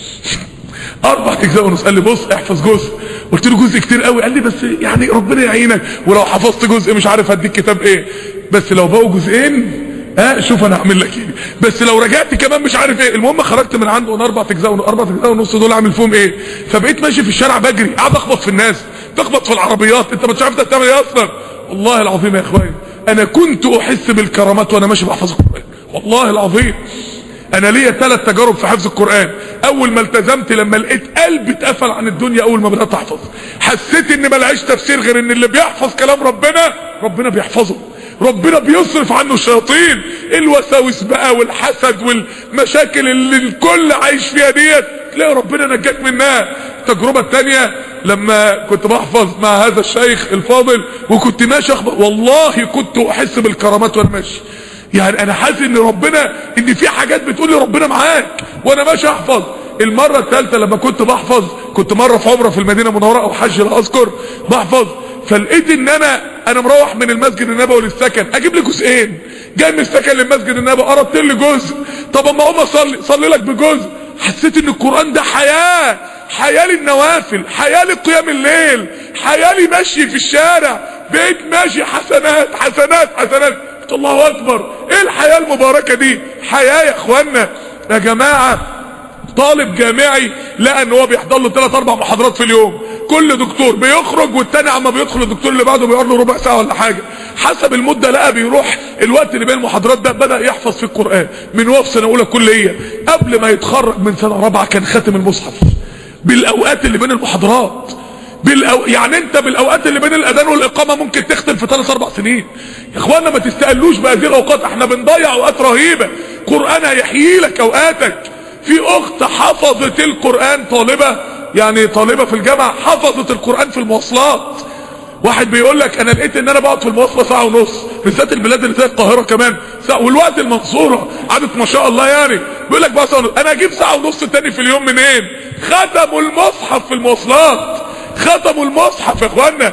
اربع اجزاء ونص. قال لي بص احفظ جزء، قلت له جزء كتير قوي. قال لي بس يعني ربنا يعينك، ولو حفظت جزء مش عارف هديك كتاب ايه، بس لو بقوا جزئين ها شوف انا هعمل لك ايه، بس لو رجعت كمان مش عارف ايه. المهم خرجت من عنده وانا اربع اجزاء اربع اجزاء ونص دول اعمل فيهم ايه؟ فبقيت ماشي في الشارع بجري قاعد اخبط في الناس، تخبط في العربيات، انت مش عارف انت بتعمل ايه اصلا. والله العظيم يا اخواني انا كنت احس بالكرامات وانا ماشي بحفظ القرآن، والله العظيم. انا ليا ثلاث تجارب في حفظ القرآن. اول ما التزمت لما لقيت قلبي اتقفل عن الدنيا، اول ما بدأت احفظ حسيت ان ملهاش تفسير غير ان اللي بيحفظ كلام ربنا ربنا بيحفظه، ربنا بيصرف عنه الشياطين، الوساوس بقى والحسد والمشاكل اللي الكل عايش فيها ديت تلاقي ربنا نجاك منها. التجربة الثانية لما كنت بحفظ مع هذا الشيخ الفاضل وكنت ماشي اخبط، والله كنت احس بالكرامات وانا ماشي. يعني انا حاسس ان ربنا ان في حاجات بتقول لي ربنا معاك وانا ماشي احفظ. المرة الثالثة لما كنت بحفظ، كنت مرة في عمرة في المدينة المنورة او حج لا اذكر بحفظ، فلقيت ان انا انا مروح من المسجد النبوي للسكن اجيب لي جزئين، جاي من السكن للمسجد النبوي قربت لي جزء، طب اما اقوم اصلي صلي لك بجزء. حسيت ان القرآن ده حياة، حياة للنوافل، حياة لقيام الليل، حياة لي ماشي في الشارع بقيت ماشي حسنات حسنات حسنات. قلت الله اكبر، ايه الحياة المباركة دي؟ حياة يا اخوانا يا جماعة. طالب جامعي لقى ان هو بيحضر له ثلاث اربع محاضرات في اليوم، كل دكتور بيخرج والتاني عما بيدخل الدكتور اللي بعده بيقعد له ربع ساعه ولا حاجه، حسب المده لقى بيروح الوقت اللي بين المحاضرات ده بدا يحفظ في القران من وهو في سنه اولى كليه. قبل ما يتخرج من سنه رابعه كان خاتم المصحف بالاوقات اللي بين المحاضرات. بالأو... يعني انت بالاوقات اللي بين الاذان والاقامه ممكن تختم في ثلاث اربع سنين. يا اخوانا ما تستقلوش بهذه الاوقات، احنا بنضيع اوقات رهيبه. قران هيحيي لك اوقاتك. في اخت حفظت القرآن، طالبة يعني طالبة في الجامعة حفظت القرآن في المواصلات. واحد بيقول لك انا لقيت ان انا بقعد في المواصلة ساعة ونص، بالذات البلاد اللي زي القاهرة كمان ساعة، والوقت المنصورة عادت ما شاء الله يعني بيقول لك بقى ساعة ونص. انا اجيب ساعة ونص تاني في اليوم منين؟ ختموا المصحف في المواصلات، ختموا المصحف يا اخوانا.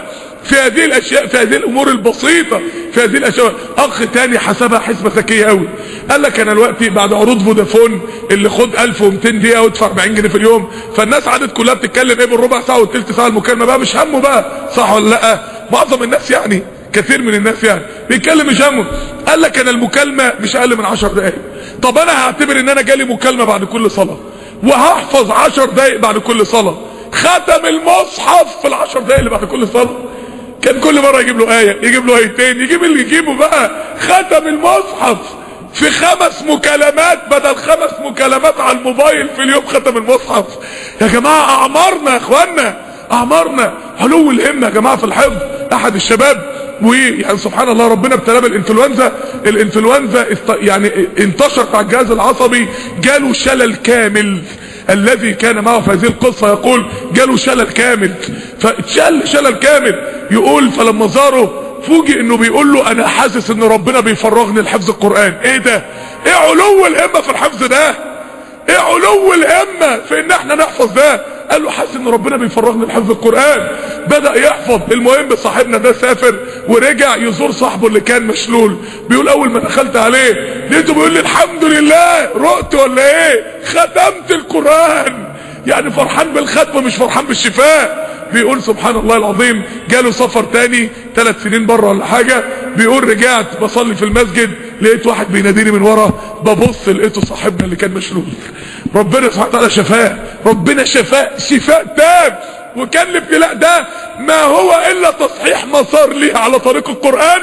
في هذه الاشياء، في هذه الامور البسيطة، في هذه الاشياء. اخ تاني حسبها حسبة ذكية قوي، قال لك انا دلوقتي بعد عروض فودافون اللي خد ألف ومئتين دقيقة وادفع أربعين جنيه في اليوم، فالناس عادت كلها بتتكلم ايه بالربع ساعة والثلث ساعة المكالمة بقى مش همه بقى، صح ولا لا؟ معظم الناس يعني كثير من الناس يعني بيتكلم مش همه. قال لك انا المكالمة مش اقل من عشر دقايق، طب انا هعتبر ان انا جالي مكالمة بعد كل صلاة وهحفظ عشر دقايق بعد كل صلاة، ختم المصحف في العشر دقايق اللي بعد كل صلاة. كان كل مرة يجيب له آية، يجيب له آيتين، يجيب اللي يجيبه بقى، ختم المصحف في خمس مكالمات بدل خمس مكالمات على الموبايل في اليوم، ختم المصحف. يا جماعة اعمارنا يا اخوانا، اعمارنا علو الهمة يا جماعة في الحفظ. احد الشباب ويعني سبحان الله ربنا ابتلاه بالانفلونزا، الانفلونزا يعني انتشرت على الجهاز العصبي، جاله شلل كامل. الذي كان معه في هذه القصة يقول جاله شلل كامل، فاتشل شلل كامل. يقول فلما زاره فوجئ انه بيقول له انا حاسس ان ربنا بيفرغني لحفظ القرآن. ايه ده؟ ايه علو الهمة في الحفظ ده؟ ايه علو الهمة في ان احنا نحفظ ده؟ قال له حاسس ان ربنا بيفرغني لحفظ القرآن. بدأ يحفظ. المهم صاحبنا ده سافر ورجع يزور صاحبه اللي كان مشلول، بيقول اول ما دخلت عليه لقيته بيقول لي الحمد لله رقت ولا ايه، ختمت القرآن. يعني فرحان بالختمة مش فرحان بالشفاء. بيقول سبحان الله العظيم جاله سفر تاني ثلاث سنين بره ولا حاجة، بيقول رجعت بصلي في المسجد لقيت واحد بيناديني من ورا، ببص لقيته صاحبنا اللي كان مشلول. ربنا سبحانه وتعالى شفاه، ربنا شفاء شفاء تام. وكان الابتلاء ده ما هو الا تصحيح مسار ليه على طريق القرآن،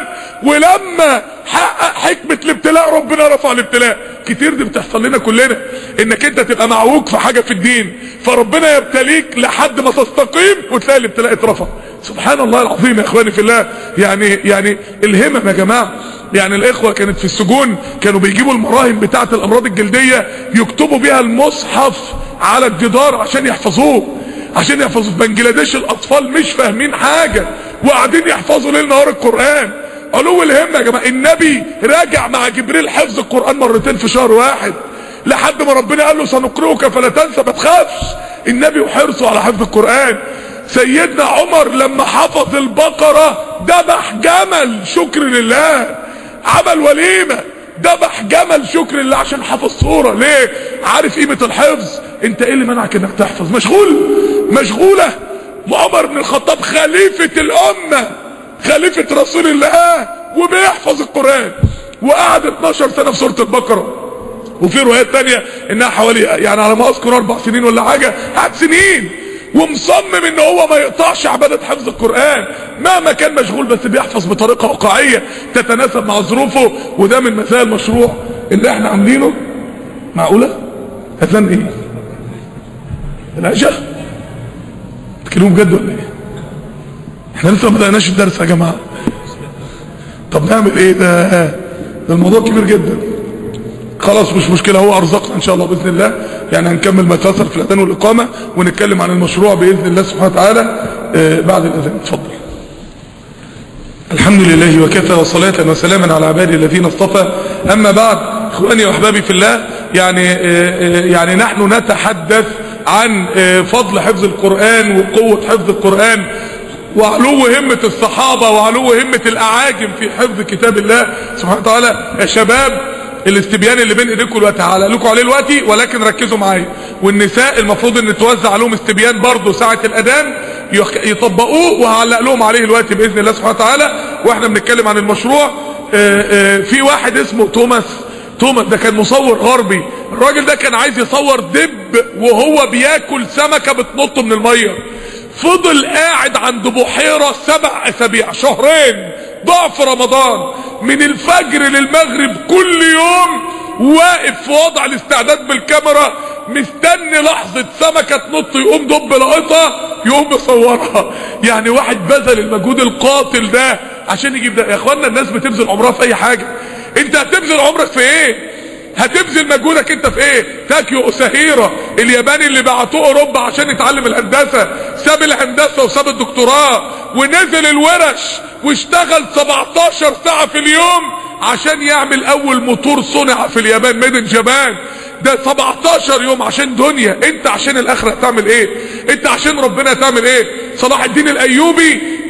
ولما حقق حكمة الابتلاء ربنا رفع الابتلاء. كتير دي بتحصل لنا كلنا، انك انت تبقى معوج في حاجة في الدين فربنا يبتليك لحد ما تستقيم وتلاقي الابتلاء اترفع. سبحان الله العظيم يا اخواني في الله. يعني يعني الهمم يا جماعة. يعني الاخوة كانت في السجون كانوا بيجيبوا المراهم بتاعة الامراض الجلدية يكتبوا بيها المصحف على الجدار عشان يحفظوه، عشان يحفظوا. في بنجلاديش الاطفال مش فاهمين حاجة وقاعدين يحفظوا ليل نهار القرآن. علو الهمة يا جماعة. النبي راجع مع جبريل حفظ القرآن مرتين في شهر واحد لحد ما ربنا قال له سنقرئك فلا تنسى، ما تخافش. النبي وحرصه على حفظ القرآن. سيدنا عمر لما حفظ البقرة ذبح جمل شكر لله، عمل وليمة ذبح جمل شكر لله عشان حفظ صورة. ليه؟ عارف قيمة الحفظ. انت ايه اللي منعك انك تحفظ؟ مشغول مشغولة. عمر بن الخطاب خليفة الامة، خليفة رسول الله، وبيحفظ القرآن وقعد اتناشر سنة في سورة البقرة. وفي روايات تانية انها حوالي يعني على ما اذكر اربع سنين ولا حاجة، قعد سنين ومصمم ان هو ما يقطعش عبادة حفظ القرآن مهما كان مشغول، بس بيحفظ بطريقة واقعية تتناسب مع ظروفه. وده من مزايا المشروع اللي احنا عاملينه. معقولة؟ هتلم ايه؟ العشاء؟ تكلموا بجد ولا ايه؟ احنا لسه ما بدأناش الدرس يا جماعة. طب نعمل ايه ده؟ ده الموضوع كبير جدا. خلاص مش مشكلة، هو ارزقنا ان شاء الله باذن الله. يعني هنكمل ما يتيسر في الاذان والاقامة ونتكلم عن المشروع باذن الله سبحانه وتعالى آه بعد الاذان. اتفضل. الحمد لله وكفى وصلاة وسلاما على عباده الذين اصطفى. اما بعد، اخواني واحبابي في الله، يعني آه آه يعني نحن نتحدث عن آه فضل حفظ القرآن وقوة حفظ القرآن وعلو همة الصحابة وعلو همة الاعاجم في حفظ كتاب الله سبحانه وتعالى. يا شباب الاستبيان اللي بين ايديكم دلوقتي هعلق لكم عليه دلوقتي، ولكن ركزوا معايا. والنساء المفروض ان توزع عليهم استبيان برضه ساعة الاذان يطبقوه، وهعلق لهم عليه دلوقتي باذن الله سبحانه وتعالى. واحنا بنتكلم عن المشروع. آآ آآ في واحد اسمه توماس. توماس ده كان مصور غربي. الراجل ده كان عايز يصور دب وهو بياكل سمكة بتنط من المية. فضل قاعد عند بحيرة سبع اسابيع، شهرين، ضعف رمضان، من الفجر للمغرب كل يوم واقف في وضع الاستعداد بالكاميرا مستني لحظة سمكة تنط يقوم دب لقطها يقوم يصورها. يعني واحد بذل المجهود القاتل ده عشان يجيب ده. يا اخوانا الناس بتبذل عمرها في اي حاجة. انت هتبذل عمرك في ايه؟ هتبذل مجهودك انت في ايه؟ تاكيو اوساهيرا الياباني اللي بعتوه اوروبا عشان يتعلم الهندسة، ساب الهندسة وساب الدكتوراه ونزل الورش واشتغل سبعتاشر ساعة في اليوم عشان يعمل اول موتور صنع في اليابان ميد ان جابان. ده سبعتاشر يوم عشان دنيا. انت عشان الاخرة هتعمل ايه؟ انت عشان ربنا هتعمل ايه؟ صلاح الدين الايوبي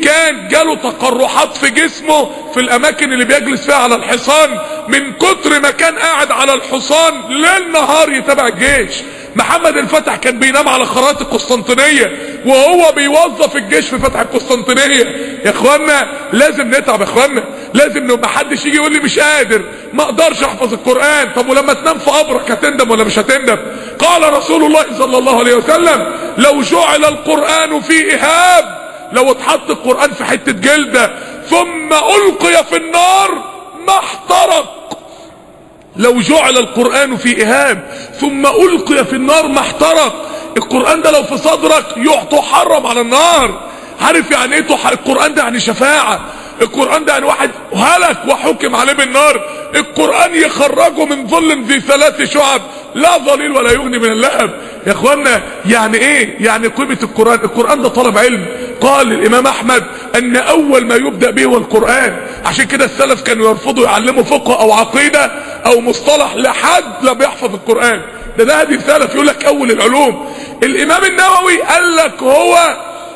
كان جاله تقرحات في جسمه في الاماكن اللي بيجلس فيها على الحصان من كتر ما كان قاعد على الحصان ليل نهار يتابع الجيش. محمد الفتح كان بينام على خرائط القسطنطينية وهو بيوظف الجيش في فتح القسطنطينية. يا اخوانا لازم نتعب، يا اخوانا لازم ما حدش يجي يقول لي مش قادر ما اقدرش احفظ القرآن. طب ولما تنام في قبرك هتندم ولا مش هتندم؟ قال رسول الله صلى الله عليه وسلم لو جعل القرآن في إهاب، لو اتحط القرآن في حتة جلدة ثم ألقي في النار ما احترق. لو جعل القرآن في إهاب ثم ألقي في النار ما احترق. القرآن ده لو في صدرك تحرم على النار. عارف يعني ايه القرآن ده؟ يعني شفاعة. القرآن ده يعني واحد هلك وحكم عليه بالنار، القرآن يخرجه من ظل ذي ثلاث شعب لا ظليل ولا يغني من اللهب. يا اخوانا يعني ايه؟ يعني قيمة القرآن. القرآن ده طلب علم. قال الامام احمد ان اول ما يبدأ به هو القرآن. عشان كده السلف كانوا يرفضوا يعلموا فقه او عقيدة او مصطلح لحد لما يحفظ القرآن. ده ده هذه السلف يقول لك اول العلوم. الامام النووي قال لك هو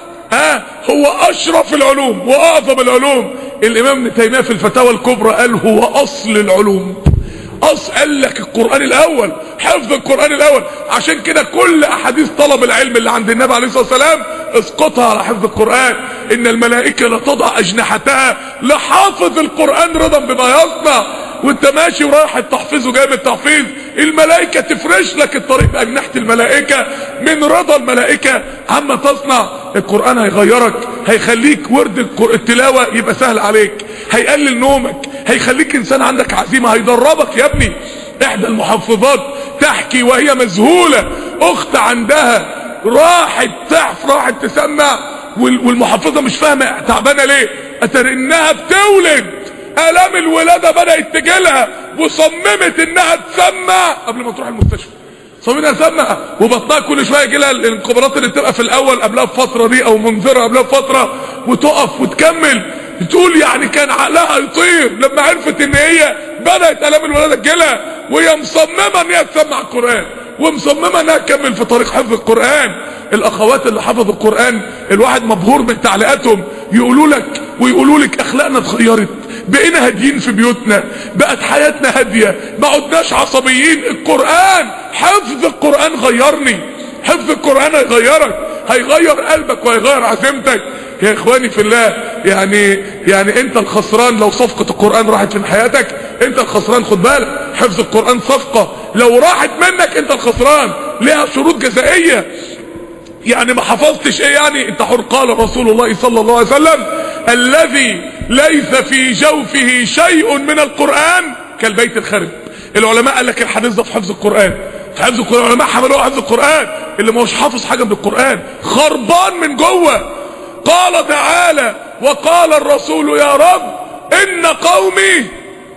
ها هو اشرف العلوم واعظم العلوم. الامام ابن تيمية في الفتاوى الكبرى قال هو اصل العلوم. اصل قال لك القرآن الاول، حفظ القرآن الاول. عشان كده كل احاديث طلب العلم اللي عند النبي عليه الصلاة والسلام اسقطها على حفظ القرآن. ان الملائكة لا تضع اجنحتها لحافظ القرآن رضا بما يصنع. وانت ماشي ورايح التحفيظ وجاي من التحفيظ الملائكة تفرش لك الطريق بأجنحة الملائكة من رضا الملائكة عما تصنع. القرآن هيغيرك، هيخليك ورد التلاوة يبقى سهل عليك، هيقلل نومك، هيخليك انسان عندك عزيمة، هيدربك. يا ابني احدى المحفظات تحكي وهي مذهولة، اخت عندها راحت تحف راحت تسمع والمحفظة مش فاهمة تعبانة ليه، اتر انها بتولد الام الولادة بدأت تجيلها وصممت انها تسمع قبل ما تروح المستشفى. صممتها تسمع وبطنها كل شوية يجيلها الانقباضات اللي بتبقى في الاول قبلها بفترة دي او منذرة قبلها بفترة وتقف وتكمل. بتقول يعني كان عقلها يطير لما عرفت ان هي بدأت الام الولادة تجيلها وهي مصممة ان هي تسمع القرآن ومصممة انها تكمل في طريق حفظ القرآن. الاخوات اللي حفظوا القرآن الواحد مبهور من تعليقاتهم، يقولوا لك ويقولوا لك اخلاقنا اتغيرت، بقينا هاديين في بيوتنا، بقت حياتنا هادية، ما عدناش عصبيين. القرآن حفظ القرآن غيرني. حفظ القرآن هيغيرك، هيغير قلبك وهيغير عزيمتك. يا اخواني في الله يعني يعني انت الخسران لو صفقة القرآن راحت من حياتك، انت الخسران. خد بالك حفظ القرآن صفقة، لو راحت منك انت الخسران. ليها شروط جزائية. يعني ما حفظتش ايه يعني انت حر. قال رسول الله صلى الله عليه وسلم الذي ليس في جوفه شيء من القرآن كالبيت الخرب. العلماء قال لك الحديث ده في حفظ القرآن. في حفظ القرآن العلماء حملوه حفظ القرآن. اللي ما هوش حافظ حاجة من القرآن خربان من جوه. قال تعالى وقال الرسول يا رب ان قومي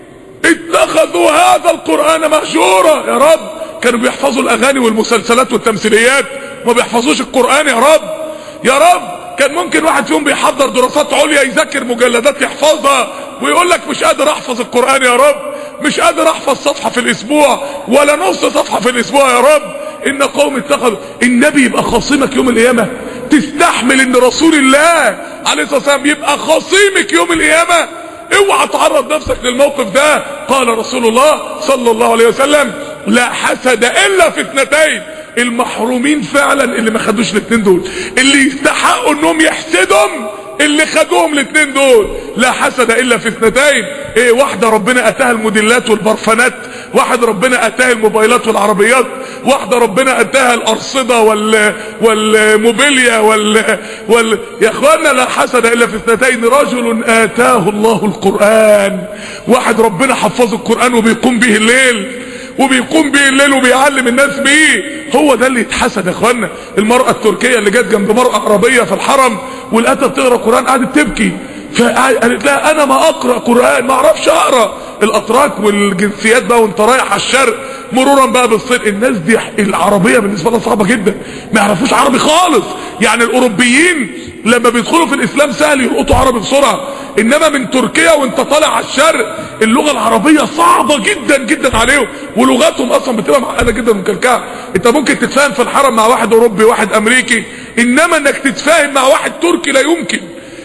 اتخذوا هذا القرآن مهجورا. يا رب كانوا بيحفظوا الاغاني والمسلسلات والتمثيليات ما بيحفظوش القرآن. يا رب يا رب كان ممكن واحد فيهم بيحضر دراسات عليا يذاكر مجلدات يحفظها ويقول لك مش قادر احفظ القرآن يا رب، مش قادر احفظ صفحة في الاسبوع ولا نص صفحة في الاسبوع. يا رب ان قوم اتخذوا. النبي يبقى خصيمك يوم القيامة؟ تستحمل ان رسول الله عليه الصلاة والسلام يبقى خصيمك يوم القيامة؟ اوعى تعرض نفسك للموقف ده. قال رسول الله صلى الله عليه وسلم لا حسد الا في اثنتين. المحرومين فعلا اللي ما خدوش الاثنين دول، اللي يستحقوا انهم يحسدهم اللي خدوهم الاثنين دول. لا حسد الا في اثنتين. ايه؟ واحدة ربنا اتاها الموديلات والبرفانات، واحد ربنا اتاها الموبايلات والعربيات، واحدة ربنا اتاها الارصدة وال والموبيليا وال وال يا اخوانا لا حسد الا في اثنتين. رجل اتاه الله القرآن، واحد ربنا حفظه القرآن وبيقوم به الليل وبيقوم به الليل وبيعلم الناس بيه. هو ده اللي يتحسد يا اخوانا. المرأة التركية اللي جت جنب مرأة عربية في الحرم ولقيتها بتقرا قرآن قعدت تبكي، فقالت لها انا ما اقرا قرآن، ما اعرفش اقرا. الاتراك والجنسيات بقى وانت رايح على الشرق مرورا بقى بالصين، الناس دي العربية بالنسبة لها صعبة جدا، ما يعرفوش عربي خالص. يعني الاوروبيين لما بيدخلوا في الاسلام سهل يلقطوا عربي بسرعة، انما من تركيا وانت طالع على الشرق اللغة العربية صعبة جدا جدا عليهم، ولغتهم اصلا بتبقى معقدة جدا ومكلكعة. انت ممكن تتفاهم في الحرم مع واحد اوروبي واحد امريكي، انما انك تتفاهم مع واحد تركي لا يمكن.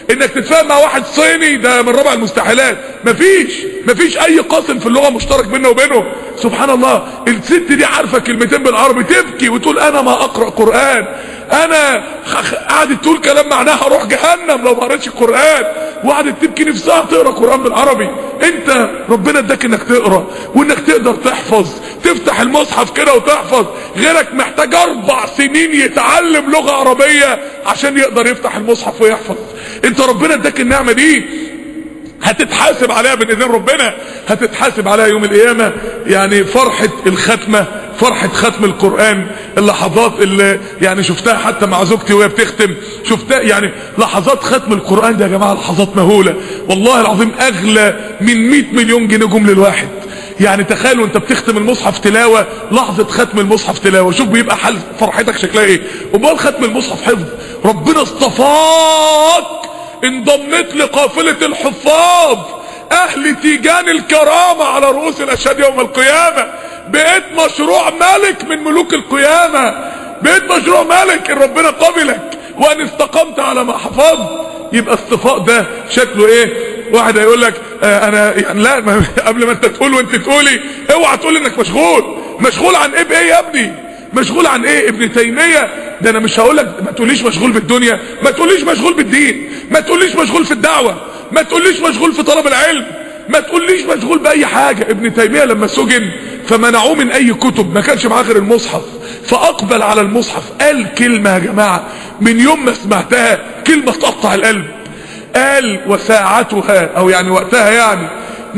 انك تتفاهم مع واحد صيني ده من رابع المستحيلات. مفيش مفيش اي قاسم في اللغة مشترك بيننا وبينه. سبحان الله، الست دي عارفة كلمتين بالعربي تبكي وتقول انا ما اقرأ قرآن، انا قعدت تقول كلام معناها اروح جهنم لو ما قرأتش القرآن، وقعدت تبكي نفسها تقرأ قرآن بالعربي. انت ربنا اداك انك تقرأ وانك تقدر تحفظ، تفتح المصحف كده وتحفظ. غيرك محتاج اربع سنين يتعلم لغة عربية عشان يقدر يفتح المصحف ويحفظ. انت ربنا اداك النعمة دي، هتتحاسب عليها بين ايدين ربنا، هتتحاسب عليها يوم القيامة. يعني فرحة الختمة، فرحة ختم القرآن، اللحظات اللي يعني شفتها حتى مع زوجتي وهي بتختم، شفتها يعني لحظات ختم القرآن ده يا جماعة لحظات مهولة والله العظيم، اغلى من مئة مليون جنيه جم للواحد. يعني تخيلوا انت بتختم المصحف تلاوة، لحظة ختم المصحف تلاوة، شوف بيبقى حال فرحتك شكلها ايه. وبقول ختم المصحف حفظ، ربنا اصطفاك، انضمت لقافلة الحفاظ اهل تيجان الكرامة على رؤوس الاشهاد يوم القيامة. بقيت مشروع ملك من ملوك القيامة، بقيت مشروع ملك ان ربنا قبلك وان استقمت على ما حفظت. يبقى الصفاء ده شكله ايه؟ واحد هيقول لك آه انا يعني لا ما قبل ما انت تقول وانت تقولي اوعى تقول انك مشغول. مشغول عن ايه بايه يا ابني؟ مشغول عن ايه؟ ابن تيمية ده انا مش هقول لك ما تقوليش مشغول بالدنيا، ما تقوليش مشغول بالدين، ما تقوليش مشغول في الدعوة، ما تقوليش مشغول في طلب العلم، ما تقوليش مشغول باي حاجة. ابن تيمية لما سجن فمنعوه من اي كتب، ما كانش معاه غير المصحف، فاقبل على المصحف قال كلمة يا جماعة من يوم ما سمعتها كلمة تقطع القلب. قال وساعتها او يعني وقتها يعني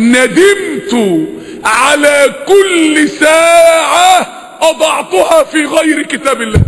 ندمت على كل ساعة اضعتها في غير كتاب الله.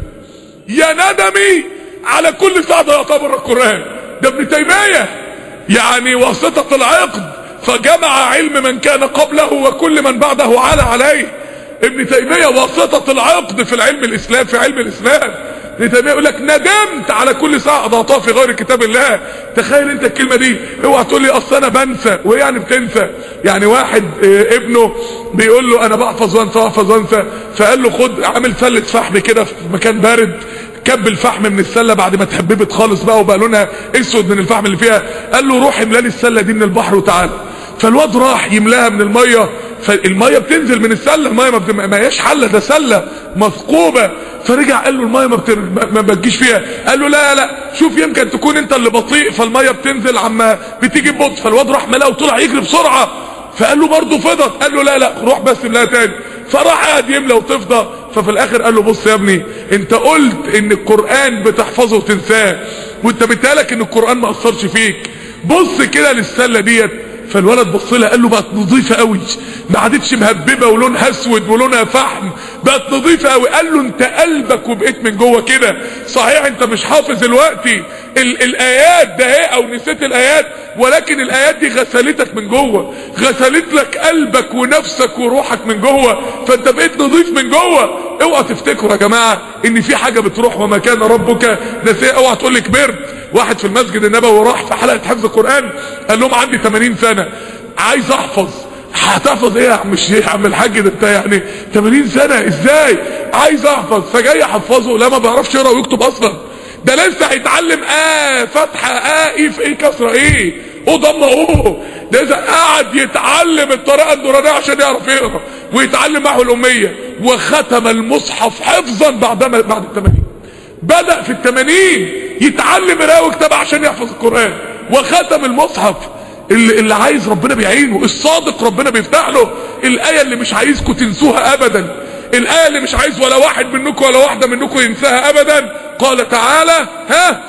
يا ندمي على كل ساعة ضيعتها بره القرآن. ده ابن تيمية يعني واسطة العقد فجمع علم من كان قبله وكل من بعده على عليه. ابن تيمية واسطة العقد في العلم الاسلام، في علم الاسلام. ابن تيمية يقول لك ندمت على كل ساعة اضعتها في غير كتاب الله. تخيل انت الكلمة دي، اوعى تقول لي اصل انا بنسى. وايه يعني بتنسى؟ يعني واحد اه ابنه بيقول له انا بحفظ وانسى بحفظ وانسى، فقال له خد عامل سلة فحم كده في مكان بارد، كب الفحم من السله بعد ما اتهببت خالص بقى وبقى لونها اسود من الفحم اللي فيها، قال له روح املى لي السله دي من البحر وتعالى. فالواد راح يملاها من الميه، فالميه بتنزل من السله، الميه ما, ما هياش حله، ده سله مثقوبه. فرجع قال له الميه ما, بتر... ما بتجيش فيها. قال له لا لا شوف يمكن تكون انت اللي بطيء فالميه بتنزل عما بتيجي ببطء. فالواد راح ملاها وطلع يجري بسرعه، فقال له برضه فضت. قال له لا لا روح بس املاها تاني. فراح قاعد يملى وتفضى. ففي الاخر قال له بص يا ابني انت قلت ان القرآن بتحفظه وتنساه، وانت بتقالك ان القرآن ما اثرش فيك، بص كده للسلة ديت. فالولد بص لها قال له بقت نظيفة قوي، ما عادتش مهببة ولونها اسود ولونها فحم، بقت نظيفة قوي. قال له انت قلبك وبقيت من جوه كده، صحيح انت مش حافظ دلوقتي ال الايات ده ايه او نسيت الايات، ولكن الايات دي غسلتك من جوه، غسلت لك قلبك ونفسك وروحك من جوه، فانت بقيت نظيف من جوه. اوعى تفتكروا يا جماعة ان في حاجة بتروح وما كان ربك نسيها. اوعى تقول لي كبرت. واحد في المسجد النبوي وراح في حلقة حفظ القرآن قال لهم عندي ثمانين سنة عايز احفظ. هتحفظ ايه يا عم الشيخ يا عم الحاج ده انت يعني ثمانين سنة ازاي عايز احفظ؟ فجاي احفظه لا ما بيعرفش يقرا ويكتب اصلا، ده لسه هيتعلم اه فتحة اه ايه في ايه كسرة ايه او ضمه اوه، ده اذا قعد يتعلم الطريقة النورانية عشان يعرف يقرا ويتعلم معه الامية. وختم المصحف حفظا بعد بعد الثمانين، بدأ في الثمانين يتعلم قراءة وكتابة عشان يحفظ القرآن وختم المصحف. اللي, اللي عايز ربنا بيعينه، الصادق ربنا بيفتح له. الآية اللي مش عايزكم تنسوها أبدا، الآية اللي مش عايز ولا واحد منكم ولا واحدة منكم ينساها أبدا، قال تعالى ها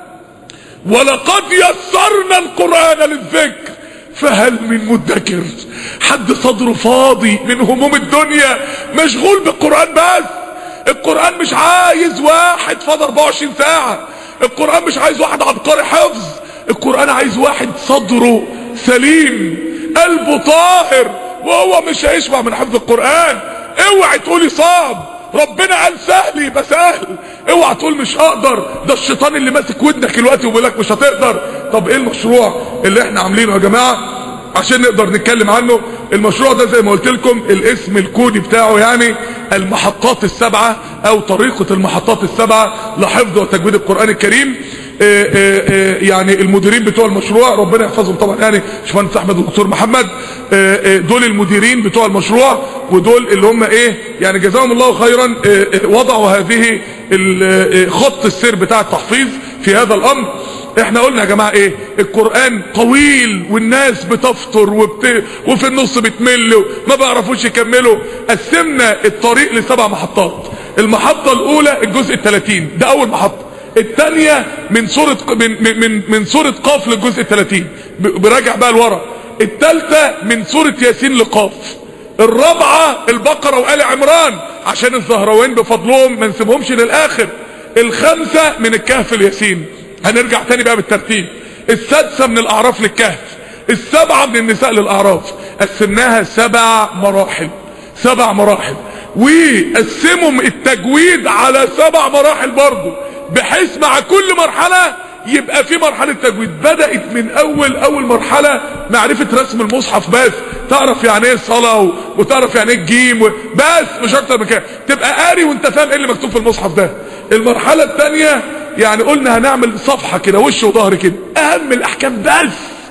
ولقد يسرنا القرآن للذكر فهل من مدكر. حد صدره فاضي من هموم الدنيا مشغول بالقرآن بس. القرآن مش عايز واحد فاضي أربعة وعشرين ساعة، القرآن مش عايز واحد عبقري حفظ، القرآن عايز واحد صدره سليم قلبه طاهر وهو مش هيشبع من حفظ القرآن. اوعي تقولي صعب، ربنا قال سهل يبقى سهل. اوعى تقول مش هقدر، ده الشيطان اللي ماسك ودنك دلوقتي وبيقول لك مش هتقدر. طب ايه المشروع اللي احنا عاملينه يا جماعه عشان نقدر نتكلم عنه؟ المشروع ده زي ما قلت لكم الاسم الكودي بتاعه يعني المحطات السبعة او طريقة المحطات السبعة لحفظ وتجويد القرآن الكريم. آآ آآ يعني المديرين بتوع المشروع ربنا يحفظهم طبعا، يعني باشمهندس احمد والدكتور محمد، آآ دول المديرين بتوع المشروع، ودول اللي هم ايه يعني جزاهم الله خيرا وضعوا هذه خط السير بتاع التحفيظ في هذا الامر. احنا قلنا يا جماعه ايه، القرآن طويل والناس بتفطر وبت... وفي النص بتمل ما بيعرفوش يكملوا. قسمنا الطريق لسبع محطات. المحطة الاولى الجزء الثلاثين، ده اول محطة. الثانية من سورة من من من سورة قاف للجزء الثلاثين، براجع بقى لورا. الثالثة من سورة ياسين لقاف. الرابعة البقرة وآل عمران عشان الزهراوين بفضلهم ما نسيبهمش للاخر. الخامسة من الكهف لياسين، هنرجع تاني بقى بالترتيب. السادسة من الاعراف للكهف. السبعة من النساء للاعراف. قسمناها سبع مراحل، سبع مراحل، وقسمهم التجويد على سبع مراحل برضو، بحيث مع كل مرحلة يبقى في مرحلة تجويد. بدأت من اول اول مرحلة معرفة رسم المصحف بس، تعرف يعني ايه الصلاة وتعرف يعني ايه الجيم بس، مش اكتر من كده، تبقى قاري وانت فاهم ايه اللي مكتوب في المصحف ده. المرحلة الثانية يعني قلنا هنعمل صفحة كده وش وظهر كده، اهم الاحكام بس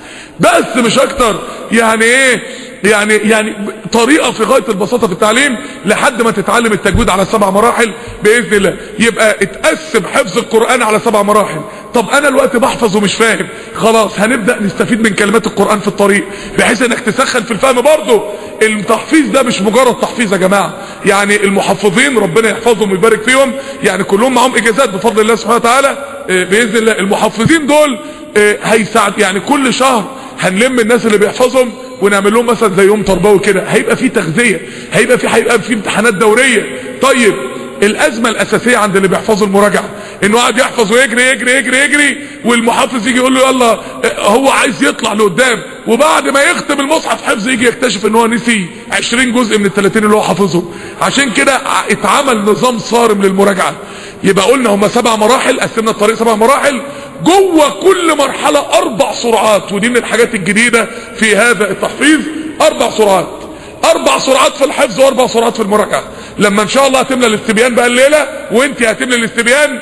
بس مش اكتر. يعني ايه يعني يعني طريقة في غاية البساطة في التعليم لحد ما تتعلم التجويد على سبع مراحل بإذن الله. يبقى اتقسم حفظ القرآن على سبع مراحل. طب انا الوقت بحفظ ومش فاهم، خلاص هنبدأ نستفيد من كلمات القرآن في الطريق بحيث انك تسخن في الفهم برضه. التحفيظ ده مش مجرد تحفيظ يا جماعة، يعني المحفظين ربنا يحفظهم ويبارك فيهم، يعني كلهم معهم اجازات بفضل الله سبحانه وتعالى بإذن الله. المحفظين دول هيساعد، يعني كل شهر هنلم الناس اللي بيحفظهم ونعمل لهم مثلا زي يوم تربوي كده، هيبقى في تغذية، هيبقى في هيبقى في امتحانات دورية. طيب الازمة الاساسية عند اللي بيحفظوا المراجعة انه قاعد يحفظ ويجري يجري يجري يجري والمحفظ يجي يقول له يلا، هو عايز يطلع لقدام، وبعد ما يختم المصحف حفظ يجي يكتشف ان هو نسي عشرين جزء من الثلاثين اللي هو حافظهم. عشان كده اتعمل نظام صارم للمراجعة. يبقى قلنا هم سبع مراحل، قسمنا الطريق سبع مراحل، جوه كل مرحلة اربع سرعات، ودي من الحاجات الجديدة في هذا التحفيظ. اربع سرعات، اربع سرعات في الحفظ واربع سرعات في المراجعة. لما ان شاء الله هتملى الاستبيان بقى الليلة وانت هتملى الاستبيان،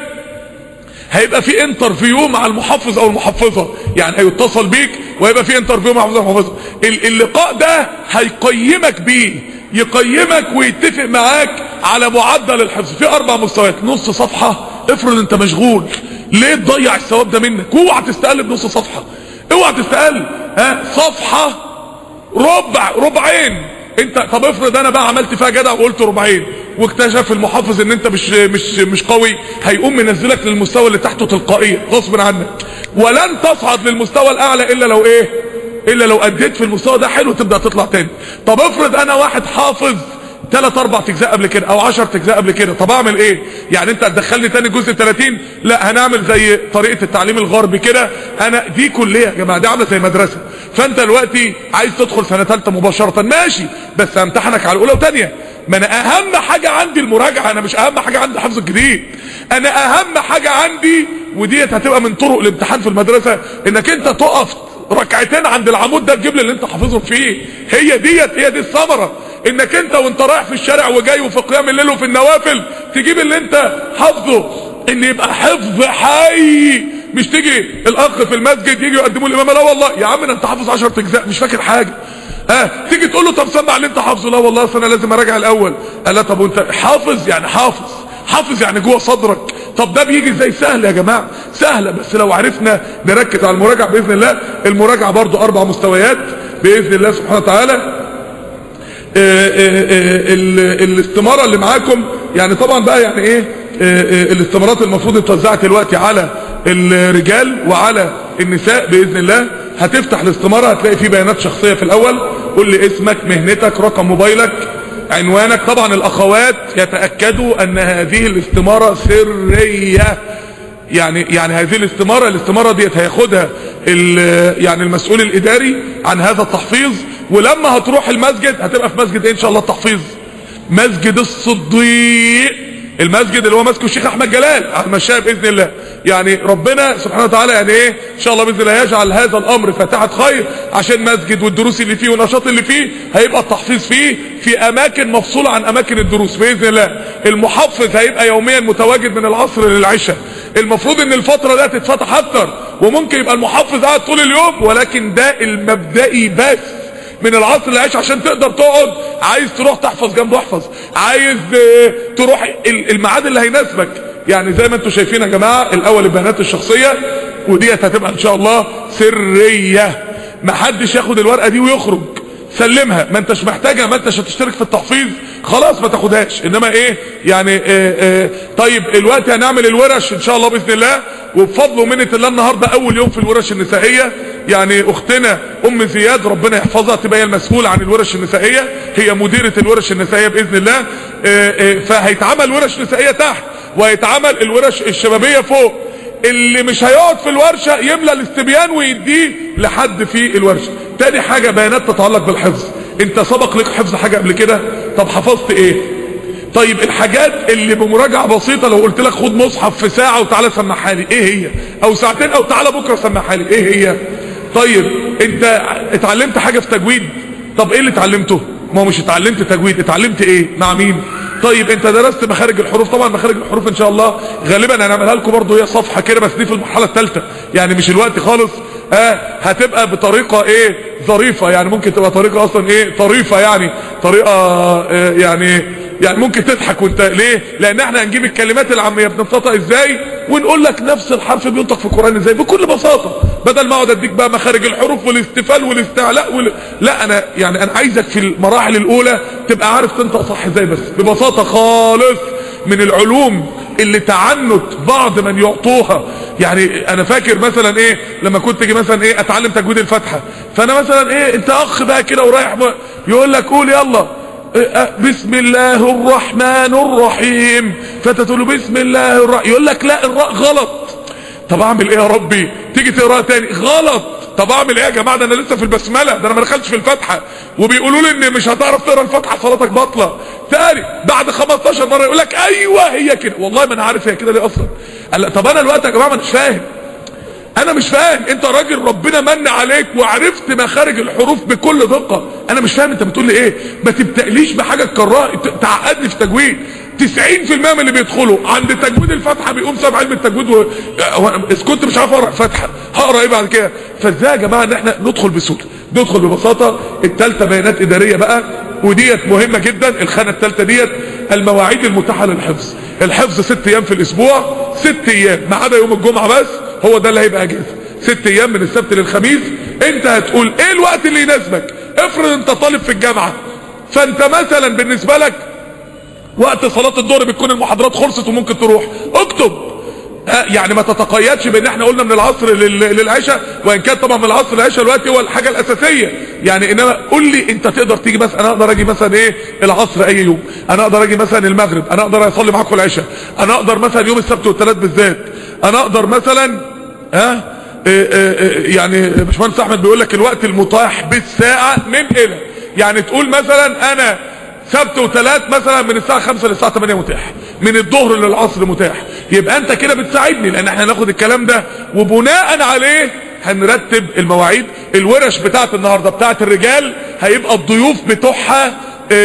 هيبقى في انترفيو مع المحفظ او المحفظة، يعني هيتصل بيك وهيبقى في انترفيو مع المحفظ او المحفظة. اللقاء ده هيقيمك بيه، يقيمك ويتفق معاك على معدل الحفظ في اربع مستويات. نص صفحة، افرض انت مشغول ليه تضيع الثواب ده منك؟ اوعى تستقل بنص صفحة، اوعى تستقل. ها صفحة، ربع، ربعين. انت طب افرض انا بقى عملت فيها جدع وقلت ربعين واكتشف المحافظ ان انت مش مش مش قوي، هيقوم منزلك للمستوى اللي تحته تلقائيا غصب عنك، ولن تصعد للمستوى الاعلى الا لو ايه الا لو اديت في المستوى ده حلو تبدا تطلع تاني. طب افرض انا واحد حافظ ثلاث اربع اجزاء قبل كده او عشر اجزاء قبل كده، طب اعمل ايه؟ يعني انت هتدخلني تاني جزء ثلاثين؟ لا، هنعمل زي طريقة التعليم الغربي كده. انا دي كلية يا جماعة، دي عامله زي مدرسة. فانت دلوقتي عايز تدخل سنة ثالثة مباشرة، ماشي، بس همتحنك على الاولى وثانيه. ما انا اهم حاجة عندي المراجعة، انا مش اهم حاجة عندي حفظ الجديد. انا اهم حاجة عندي، وديت هتبقى من طرق الامتحان في المدرسة، انك انت تقف ركعتين عند العمود ده تجيب لي اللي انت حافظهم فيه. هي ديت هي دي الثمرة، انك انت وانت رايح في الشارع وجاي وفي قيام الليل وفي النوافل تجيب اللي انت حافظه، ان يبقى حفظ حي. مش تيجي الاخ في المسجد يجي يقدموا الامام، لا والله يا عم انت حافظ عشر اجزاء مش فاكر حاجه. اه تيجي تقول له طب سمع اللي انت حافظه، لا والله اصل انا لازم اراجع الاول. قال لا طب وانت حافظ؟ يعني حافظ حافظ يعني جوه صدرك. طب ده بيجي ازاي؟ سهل يا جماعه، سهله، بس لو عرفنا نركز على المراجعه باذن الله. المراجعه برضو اربع مستويات باذن الله سبحانه وتعالى. آآ آآ الاستمارة اللي معاكم يعني طبعا بقى يعني ايه، الاستمارات المفروض اتوزعت دلوقتي على الرجال وعلى النساء باذن الله. هتفتح الاستمارة هتلاقي فيه بيانات شخصية في الاول، قول لي اسمك، مهنتك، رقم موبايلك، عنوانك. طبعا الاخوات يتأكدوا ان هذه الاستمارة سرية، يعني يعني هذه الاستمارة الاستمارة ديت هياخدها يعني المسؤول الاداري عن هذا التحفيظ، ولما هتروح المسجد هتبقى في مسجد ايه ان شاء الله التحفيظ؟ مسجد الصديق، المسجد اللي هو ماسكه الشيخ احمد جلال على المشاية باذن الله. يعني ربنا سبحانه وتعالى يعني ايه ان شاء الله باذن الله يجعل هذا الامر فاتحة خير، عشان مسجد والدروس اللي فيه والنشاط اللي فيه هيبقى التحفيظ فيه في اماكن مفصولة عن اماكن الدروس باذن الله. المحفظ هيبقى يوميا متواجد من العصر للعشاء، المفروض ان الفترة دي تتفتح اكتر، وممكن يبقى المحفظ قاعد طول اليوم، ولكن ده المبدئي بس من العصر العيش عشان تقدر تقعد. عايز تروح تحفظ جنبه احفظ، عايز تروح الميعاد اللي هيناسبك. يعني زي ما انتم شايفين يا جماعة، الاول البيانات الشخصية، وديت هتبقى ان شاء الله سرية، ما حدش ياخد الورقة دي ويخرج، سلمها. ما انتش محتاجها، ما انتش هتشترك في التحفيظ، خلاص ما تاخدهاش. انما ايه يعني اه اه طيب الوقت هنعمل الورش ان شاء الله باذن الله، وبفضل ومنة الله النهارده اول يوم في الورش النسائيه. يعني اختنا ام زياد ربنا يحفظها تبقى هي المسؤوله عن الورش النسائيه، هي مديره الورش النسائيه باذن الله. اه اه فهيتعمل ورش نسائيه تحت، وهيتعمل الورش الشبابيه فوق. اللي مش هيقعد في الورشة يملى الاستبيان ويديه لحد في الورشة. تاني حاجة بيانات تتعلق بالحفظ. انت سبق لك حفظ حاجة قبل كده؟ طب حفظت ايه؟ طيب الحاجات اللي بمراجعة بسيطة لو قلت لك خد مصحف في ساعة وتعالى سمعها لي، ايه هي؟ او ساعتين، او تعالى بكرة سمعها لي، ايه هي؟ طيب انت اتعلمت حاجة في تجويد؟ طب ايه اللي اتعلمته؟ ما هو مش اتعلمت تجويد، اتعلمت ايه؟ مع مين؟ طيب انت درست مخارج الحروف؟ طبعا مخارج الحروف ان شاء الله غالبا هنعملها لكم برضو هي صفحة كده، بس دي في المرحلة الثالثة، يعني مش الوقت خالص. اه هتبقى بطريقة ايه ظريفة، يعني ممكن تبقى طريقة اصلا ايه طريفة، يعني طريقة اه يعني يعني ممكن تضحك وانت ليه، لان احنا هنجيب الكلمات العامية بنبسطها ازاي، ونقول لك نفس الحرف بينطق في القرآن ازاي بكل بساطة، بدل ما اقعد اديك بقى مخارج الحروف والاستفال والاستعلاء وال... لا انا يعني انا عايزك في المراحل الاولى تبقى عارف تنطق صح ازاي، بس ببساطة خالص. من العلوم اللي تعنت بعض من يعطوها، يعني انا فاكر مثلا ايه لما كنت اجي مثلا ايه اتعلم تجويد الفاتحة، فانا مثلا ايه انت اخ بقى كده ورايح يقول لك قول يلا بسم الله الرحمن الرحيم، فتقول له بسم الله الرحمن، يقول لك لا الراء غلط. طب اعمل ايه يا ربي؟ تيجي تقراها تاني غلط. طب اعمل ايه يا جماعه؟ ده انا لسه في البسمله، ده انا ما دخلتش في الفاتحه، وبيقولوا لي ان مش هتعرف تقرا الفاتحه صلاتك باطله. تاني بعد خمستاشر مره يقول لك ايوه هي كده، والله ما انا عارف هي كده ليه اصلا. قال طب انا الوقت يا جماعه ما مش فاهم، انا مش فاهم. انت راجل ربنا من عليك وعرفت مخارج الحروف بكل دقه، انا مش فاهم انت بتقول لي ايه. ما تبتقليش بحاجه تكررها تعقدني في تجويد. تسعين في المية من اللي بيدخلوا عند تجويد الفاتحه بيقوم ساب علم التجويد و... اذا كنت مش عارف اقرا الفاتحه هقرا ايه بعد كده؟ فازاي يا جماعه ان احنا ندخل بسهوله، ندخل ببساطه. الثالثه بيانات اداريه بقى، وديت مهمه جدا. الخانه الثالثه ديت المواعيد المتاحه للحفظ. الحفظ ست ايام في الاسبوع، ست ايام ما عدا يوم الجمعه بس، هو ده اللي هيبقى اجازه. ست ايام من السبت للخميس. انت هتقول ايه الوقت اللي يناسبك. افرض انت طالب في الجامعه، فانت مثلا بالنسبه لك وقت صلاة الظهر بتكون المحاضرات خلصت وممكن تروح، اكتب. يعني ما تتقيدش بان احنا قلنا من العصر للعشاء، وان كان طبعا من العصر للعشاء الوقت هو الحاجة الاساسية. يعني انما قول لي انت تقدر تيجي مثلا، انا اقدر اجي مثلا ايه العصر اي يوم، انا اقدر اجي مثلا المغرب، انا اقدر اصلي معاكم العشاء، انا اقدر مثلا يوم السبت والثلاث بالذات، انا اقدر مثلا ها اه اه يعني باشمهندس احمد بيقول لك الوقت المتاح بالساعة من الى، يعني تقول مثلا انا سبت وثلاث مثلا من الساعة خمسة للساعة ثمانية متاح، من الظهر للعصر متاح. يبقى انت كده بتساعدني، لان احنا هناخد الكلام ده وبناء عليه هنرتب المواعيد. الورش بتاعت النهاردة بتاعت الرجال هيبقى الضيوف بتوعها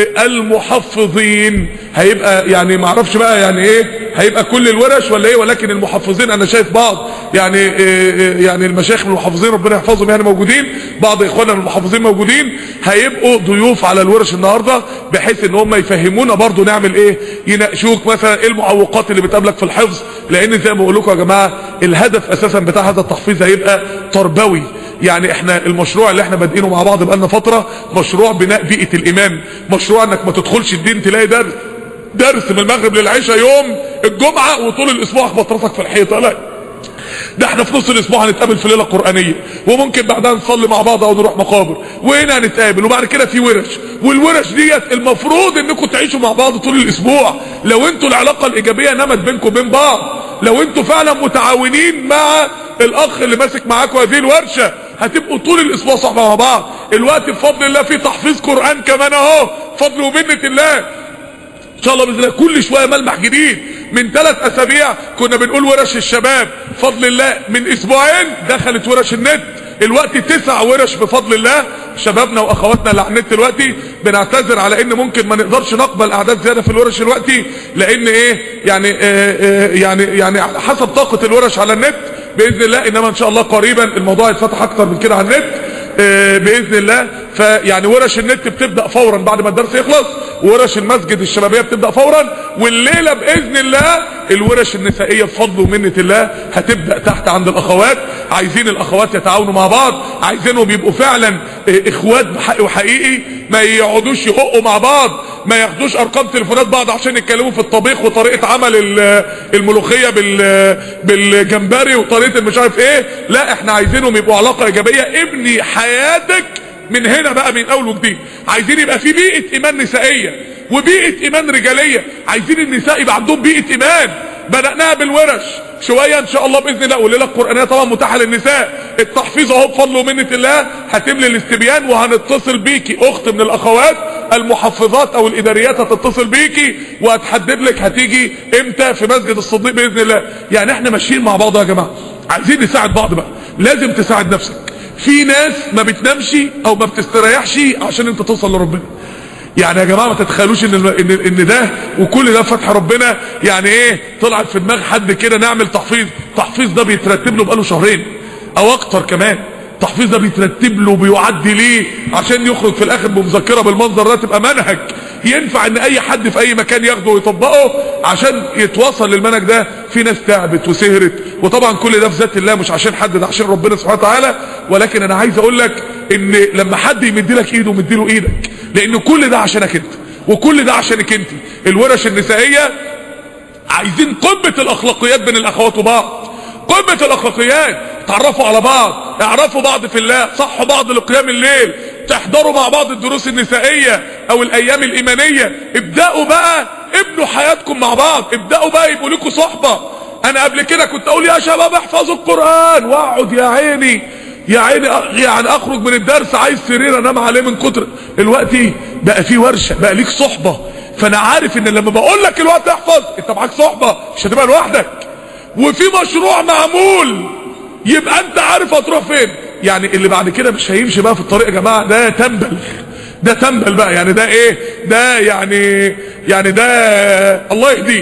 المحفظين، هيبقى يعني ما اعرفش بقى يعني ايه، هيبقى كل الورش ولا ايه، ولكن المحفظين انا شايف بعض يعني إيه يعني المشايخ من المحفظين ربنا يحفظهم يعني موجودين، بعض اخواننا من المحفظين موجودين، هيبقوا ضيوف على الورش النهارده، بحيث ان هم يفهمونا برضو نعمل ايه، يناقشوك مثلا ايه المعوقات اللي بتقابلك في الحفظ. لان زي ما بقول لكم يا جماعه الهدف اساسا بتاع هذا التحفيظ هيبقى تربوي. يعني احنا المشروع اللي احنا بادئينه مع بعض بقالنا فتره مشروع بناء بيئه الايمان، مشروع انك ما تدخلش الدين تلاقي درس درس من المغرب للعشاء يوم الجمعه وطول الاسبوع اخبط راسك في الحيطه. لا، ده احنا في نص الاسبوع هنتقابل في ليله قرانيه، وممكن بعدها نصلي مع بعض او نروح مقابر، وهنا هنتقابل، وبعد كده في ورش. والورش ديت المفروض انكم تعيشوا مع بعض طول الاسبوع، لو انتوا العلاقه الايجابيه نمت بينكم وبين بعض، لو انتوا فعلا متعاونين مع الاخ اللي ماسك معاكم هذه الورشه، هتبقوا طول الاسبوع صحبه مع بعض. الوقت بفضل الله في تحفيظ قران كمان اهو، فضل ومنه الله ان شاء الله باذن الله. كل شويه ملمح جديد، من ثلاث اسابيع كنا بنقول ورش الشباب، بفضل الله من اسبوعين دخلت ورش النت، الوقت تسع ورش بفضل الله. شبابنا واخواتنا اللي على النت دلوقتي بنعتذر على ان ممكن ما نقدرش نقبل اعداد زياده في الورش دلوقتي، لان ايه يعني آه آه يعني يعني على حسب طاقه الورش على النت باذن الله، انما ان شاء الله قريبا الموضوع يتفتح اكتر من كده على النت آه باذن الله. فيعني ورش النت بتبدا فورا بعد ما الدرس يخلص، ورش المسجد الشبابيه بتبدا فورا، والليله باذن الله الورش النسائيه بفضل ومنه الله هتبدا تحت عند الاخوات. عايزين الاخوات يتعاونوا مع بعض، عايزينهم يبقوا فعلا اخوات بحق وحقيقي، ما يقعدوش يهقوا مع بعض، ما ياخدوش ارقام تليفونات بعض عشان يتكلموا في الطبيخ وطريقه عمل الملوخيه بالجمبري وطريقه مش عارف ايه. لا، احنا عايزينهم يبقوا علاقه ايجابيه. ابني حياتك من هنا بقى من اول وجديد. عايزين يبقى في بيئه ايمان نسائيه وبيئه ايمان رجاليه، عايزين النساء يبقى عندهم بيئه ايمان. بدأناها بالورش شوية ان شاء الله باذن الله، والليله القرآنية طبعا متاحة للنساء. التحفيظ اهو بفضل ومنة الله هتملي الاستبيان، وهنتصل بيكي اخت من الاخوات المحفظات او الاداريات هتتصل بيكي وهتحدد لك هتيجي امتى في مسجد الصديق باذن الله. يعني احنا ماشيين مع بعض يا جماعة، عايزين نساعد بعض بقى. لازم تساعد نفسك. في ناس ما بتنامش او ما بتستريحش عشان انت توصل لربنا. يعني يا جماعه ما تتخيلوش ان ان ان ده وكل ده فتح ربنا يعني ايه طلعت في دماغ حد كده نعمل تحفيظ. التحفيظ ده بيترتب له بقاله شهرين او اكتر كمان. التحفيظ ده بيترتب له وبيعدي ليه عشان يخرج في الاخر بمذكره بالمنظر ده، تبقى منهج ينفع ان اي حد في اي مكان ياخده ويطبقه عشان يتواصل للمنهج ده. في ناس تعبت وسهرت، وطبعا كل ده في ذات الله، مش عشان حد، ده عشان ربنا سبحانه وتعالى. ولكن انا عايز اقول لك ان لما حد يمد لك ايده مد له ايدك، لان كل ده عشانك انت وكل ده عشانك انت. الورش النسائيه عايزين قمه الاخلاقيات بين الاخوات وبعض، قمه الاخلاقيات. تعرفوا على بعض، اعرفوا بعض في الله، صحوا بعض لقيام الليل، تحضروا مع بعض الدروس النسائيه او الايام الايمانيه. ابداوا بقى ابنوا حياتكم مع بعض، ابداوا بقى يبقوا لكم صحبه. انا قبل كده كنت اقول يا شباب احفظوا القران واقعد يا عيني يا عيني يعني اخرج من الدرس عايز سرير انام عليه من كتر. دلوقتي بقى في ورشه، بقى ليك صحبه. فانا عارف ان لما بقول لك الوقت احفظ انت معاك صحبه، مش هتبقى لوحدك. وفي مشروع معمول يبقى انت عارف هتروح فين. يعني اللي بعد كده مش هيمشي بقى في الطريق يا جماعه ده تنبل، ده تنبل بقى. يعني ده ايه ده يعني يعني ده الله يهديه.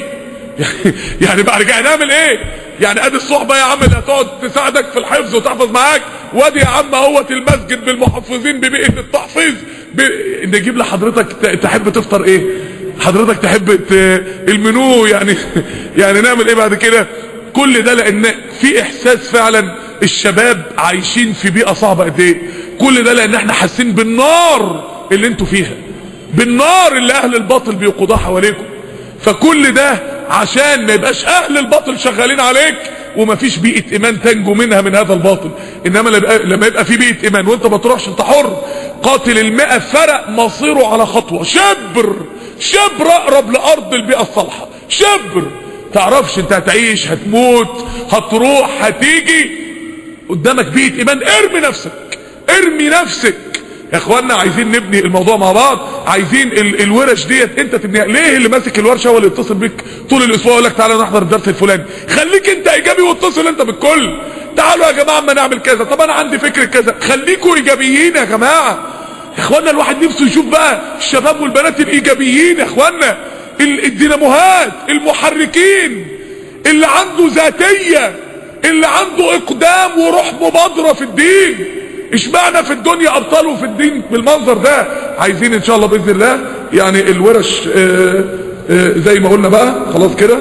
يعني بعد كده هنعمل ايه؟ يعني ادي الصحبه يا عم اللي هتقعد تساعدك في الحفظ وتحفظ معاك، وادي يا عم اهوت المسجد بالمحفظين ببيئه التحفيظ. ب... نجيب لحضرتك تحب تفطر ايه؟ حضرتك تحب ت... المنيو يعني يعني نعمل ايه بعد كده؟ كل ده لان في احساس فعلا الشباب عايشين في بيئه صعبه قد ايه. كل ده لان احنا حاسين بالنار اللي انتوا فيها، بالنار اللي اهل الباطل بيقودوها حواليكم. فكل ده عشان ما يبقاش اهل الباطل شغالين عليك ومفيش بيئه ايمان تنجو منها من هذا الباطل. انما لما يبقى في بيئه ايمان وانت ما تروحش، انت حر. قاتل المئة فرق مصيره على خطوه، شبر شبر اقرب لارض البيئه الصالحه، شبر. تعرفش انت هتعيش هتموت هتروح هتيجي قدامك بيئه ايمان. ارمي نفسك، ارمي نفسك يا اخوانا. عايزين نبني الموضوع مع بعض، عايزين ال الورش ديت انت تبنيها. ليه اللي ماسك الورشه هو اللي يتصل بيك طول الاسبوع يقول لك تعالى نحضر الدرس الفلاني؟ خليك انت ايجابي واتصل انت بالكل. تعالوا يا جماعه اما نعمل كذا، طب انا عندي فكره كذا. خليكوا ايجابيين يا جماعه. يا اخوانا الواحد نفسه يشوف بقى الشباب والبنات الايجابيين يا اخوانا، الديناموهات المحركين، اللي عنده ذاتيه، اللي عنده اقدام وروح مبادره في الدين. اشمعنى في الدنيا ابطال وفي الدين بالمنظر ده؟ عايزين ان شاء الله باذن الله يعني الورش آآ آآ زي ما قلنا بقى خلاص كده.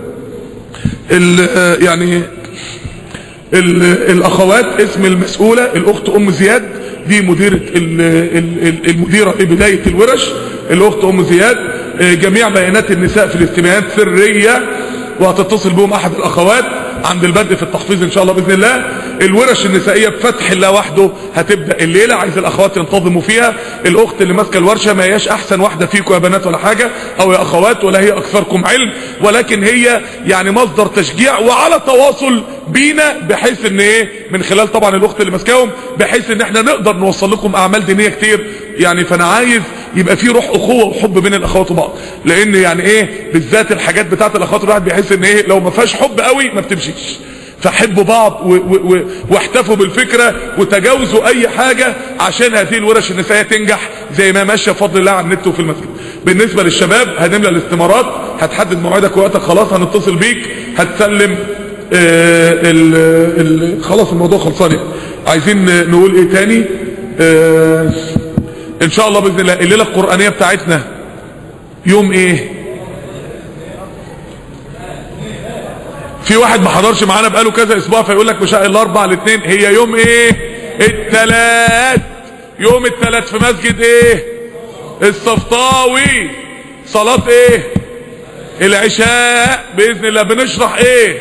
يعني ال الاخوات اسم المسؤوله الاخت ام زياد، دي مديره المديره لبدايه الورش الاخت ام زياد. جميع بيانات النساء في الاجتماعات سريه، وهتتصل بهم احد الاخوات عند البدء في التحفيظ ان شاء الله باذن الله. الورش النسائيه بفتح الله وحده هتبدا الليله، عايز الاخوات ينتظموا فيها. الاخت اللي ماسكه الورشه ما هياش احسن واحده فيكم يا بنات ولا حاجه او يا اخوات، ولا هي اكثركم علم، ولكن هي يعني مصدر تشجيع وعلى تواصل بينا، بحيث ان ايه من خلال طبعا الاخت اللي ماسكاهم، بحيث ان احنا نقدر نوصل لكم اعمال دينيه كتير يعني. فانا عايز يبقى في روح اخوه وحب بين الاخوات وبعض. لان يعني ايه بالذات الحاجات بتاعت الاخوات الواحد بيحس ان ايه لو ما فيهاش حب قوي ما بتمشيش. فحبوا بعض واحتفوا بالفكرة وتجاوزوا اي حاجة عشان هذه الورش النسائية تنجح زي ما ماشية بفضل الله على النت وفي المسجد. بالنسبة للشباب هنملى الاستمارات، هتحدد موعدك ووقتك خلاص، هنتصل بيك هتسلم آه ال ال خلاص الموضوع خلصان. عايزين نقول ايه تاني؟ آه ان شاء الله باذن الله الليلة القرآنية بتاعتنا يوم ايه؟ في واحد ما حضرش معانا بقاله كذا اسبوع فيقول لك مش الاربع الاثنين، هي يوم ايه؟ الثلاث. يوم الثلاث في مسجد ايه؟ الصفطاوي. صلاة ايه؟ العشاء باذن الله. بنشرح ايه؟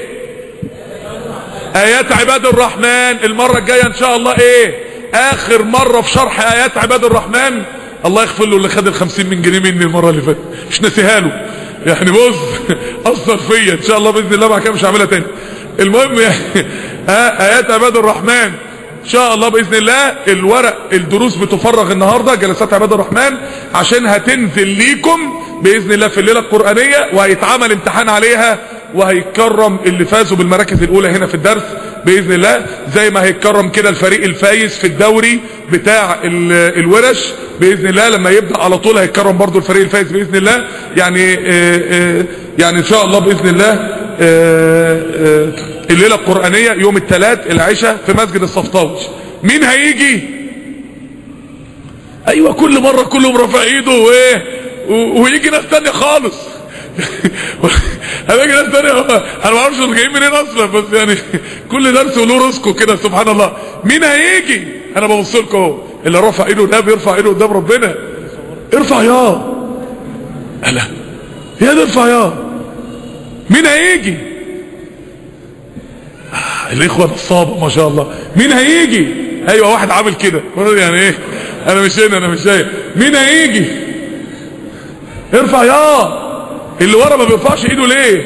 ايات عباد الرحمن. المرة الجاية ان شاء الله ايه؟ اخر مرة في شرح ايات عباد الرحمن. الله يغفر له اللي خد الخمسين من جنيه مني المرة اللي فاتت، مش ناسيها له يعني. بص اثر فيا ان شاء الله باذن الله بعد كده مش هعملها تاني. المهم يعني ها ايات عباد الرحمن ان شاء الله باذن الله. الورق الدروس بتفرغ النهارده جلسات عباد الرحمن عشان هتنزل ليكم باذن الله في الليله القرانيه، وهيتعمل امتحان عليها وهيتكرم اللي فازوا بالمراكز الاولى هنا في الدرس باذن الله، زي ما هيتكرم كده الفريق الفايز في الدوري بتاع الورش باذن الله. لما يبدا على طول هيتكرم برضو الفريق الفايز باذن الله. يعني آآ آآ يعني ان شاء الله باذن الله آآ آآ الليله القرانيه يوم الثلاث العشاء في مسجد الصفطاوي. مين هيجي؟ ايوه كل مره كلهم رافع ايده وايه ويجي ناس تانية خالص. هلاقي ناس تانية انا ما اعرفش اللي جايين منين اصلا، بس يعني كل درس وله رزقه كده سبحان الله. مين هيجي؟ انا ببص لكم اهو، اللي رافع ايده ده بيرفع ايده قدام ربنا. ارفع يا الا يا ده ارفع يا. مين هيجي؟ آه الاخوه نصابه ما شاء الله. مين هيجي؟ ايوه واحد عامل كده يعني ايه انا مش هنا انا مش جاي. مين هيجي؟ ارفع يا. اللي ورا ما بيرفعش ايده ليه؟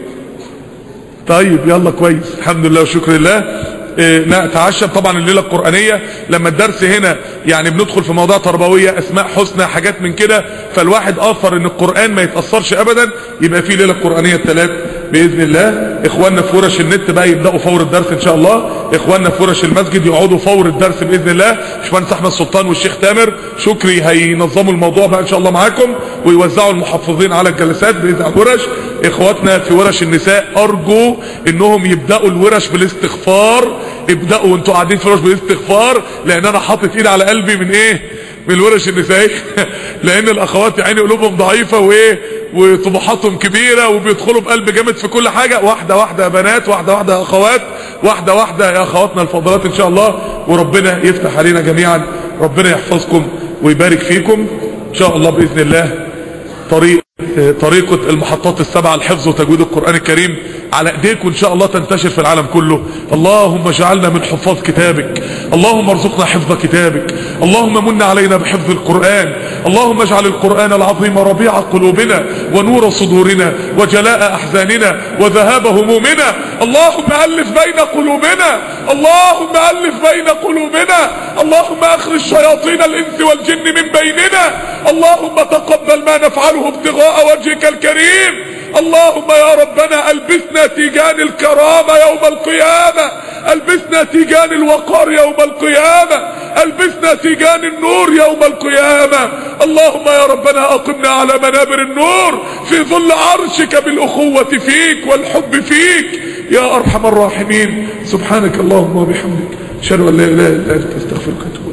طيب يلا كويس الحمد لله وشكر لله. اه نتعشم طبعا الليله القرانيه لما الدرس هنا يعني بندخل في مواضيع تربويه اسماء حسنى حاجات من كده، فالواحد اثر ان القران ما يتاثرش ابدا. يبقى في ليله قرانيه الثلاث باذن الله. اخواننا في ورش النت بقى يبداوا فور الدرس ان شاء الله. اخواننا في ورش المسجد يقعدوا فور الدرس باذن الله. باشمهندس احمد سلطان والشيخ تامر شكري هينظموا الموضوع بقى ان شاء الله معاكم، ويوزعوا المحفظين على الجلسات باذن الورش. اخواتنا في ورش النساء ارجو انهم يبداوا الورش بالاستغفار. ابداوا وانتوا قاعدين في الورش بالاستغفار، لان انا حاطط ايدي على قلبي من ايه؟ من الورش النسائيه. لان الاخوات يعني قلوبهم ضعيفه وايه وطموحاتهم كبيره وبيدخلوا بقلب جامد في كل حاجه. واحده واحده يا بنات، واحده واحده يا اخوات، واحده واحده يا اخواتنا الفاضلات ان شاء الله. وربنا يفتح علينا جميعا، ربنا يحفظكم ويبارك فيكم ان شاء الله باذن الله. طريق طريقة المحطات السبعة الحفظ وتجويد القرآن الكريم على ايديك وان شاء الله تنتشر في العالم كله. اللهم اجعلنا من حفاظ كتابك، اللهم ارزقنا حفظ كتابك، اللهم من علينا بحفظ القرآن، اللهم اجعل القرآن العظيم ربيع قلوبنا ونور صدورنا وجلاء احزاننا وذهاب همومنا. اللهم الف بين قلوبنا، اللهم الف بين قلوبنا، اللهم اخرج شياطين الانس والجن من بيننا، اللهم تقبل ما نفعله ابتغاء وجهك الكريم. اللهم يا ربنا البسنا تيجان الكرامة يوم القيامة، البسنا تيجان الوقار يوم القيامة، البسنا تيجان النور يوم القيامة. اللهم يا ربنا اقمنا على منابر النور في ظل عرشك بالاخوة فيك والحب فيك يا ارحم الراحمين. سبحانك اللهم وبحمدك اشهد ان لا اله الا انت استغفرك.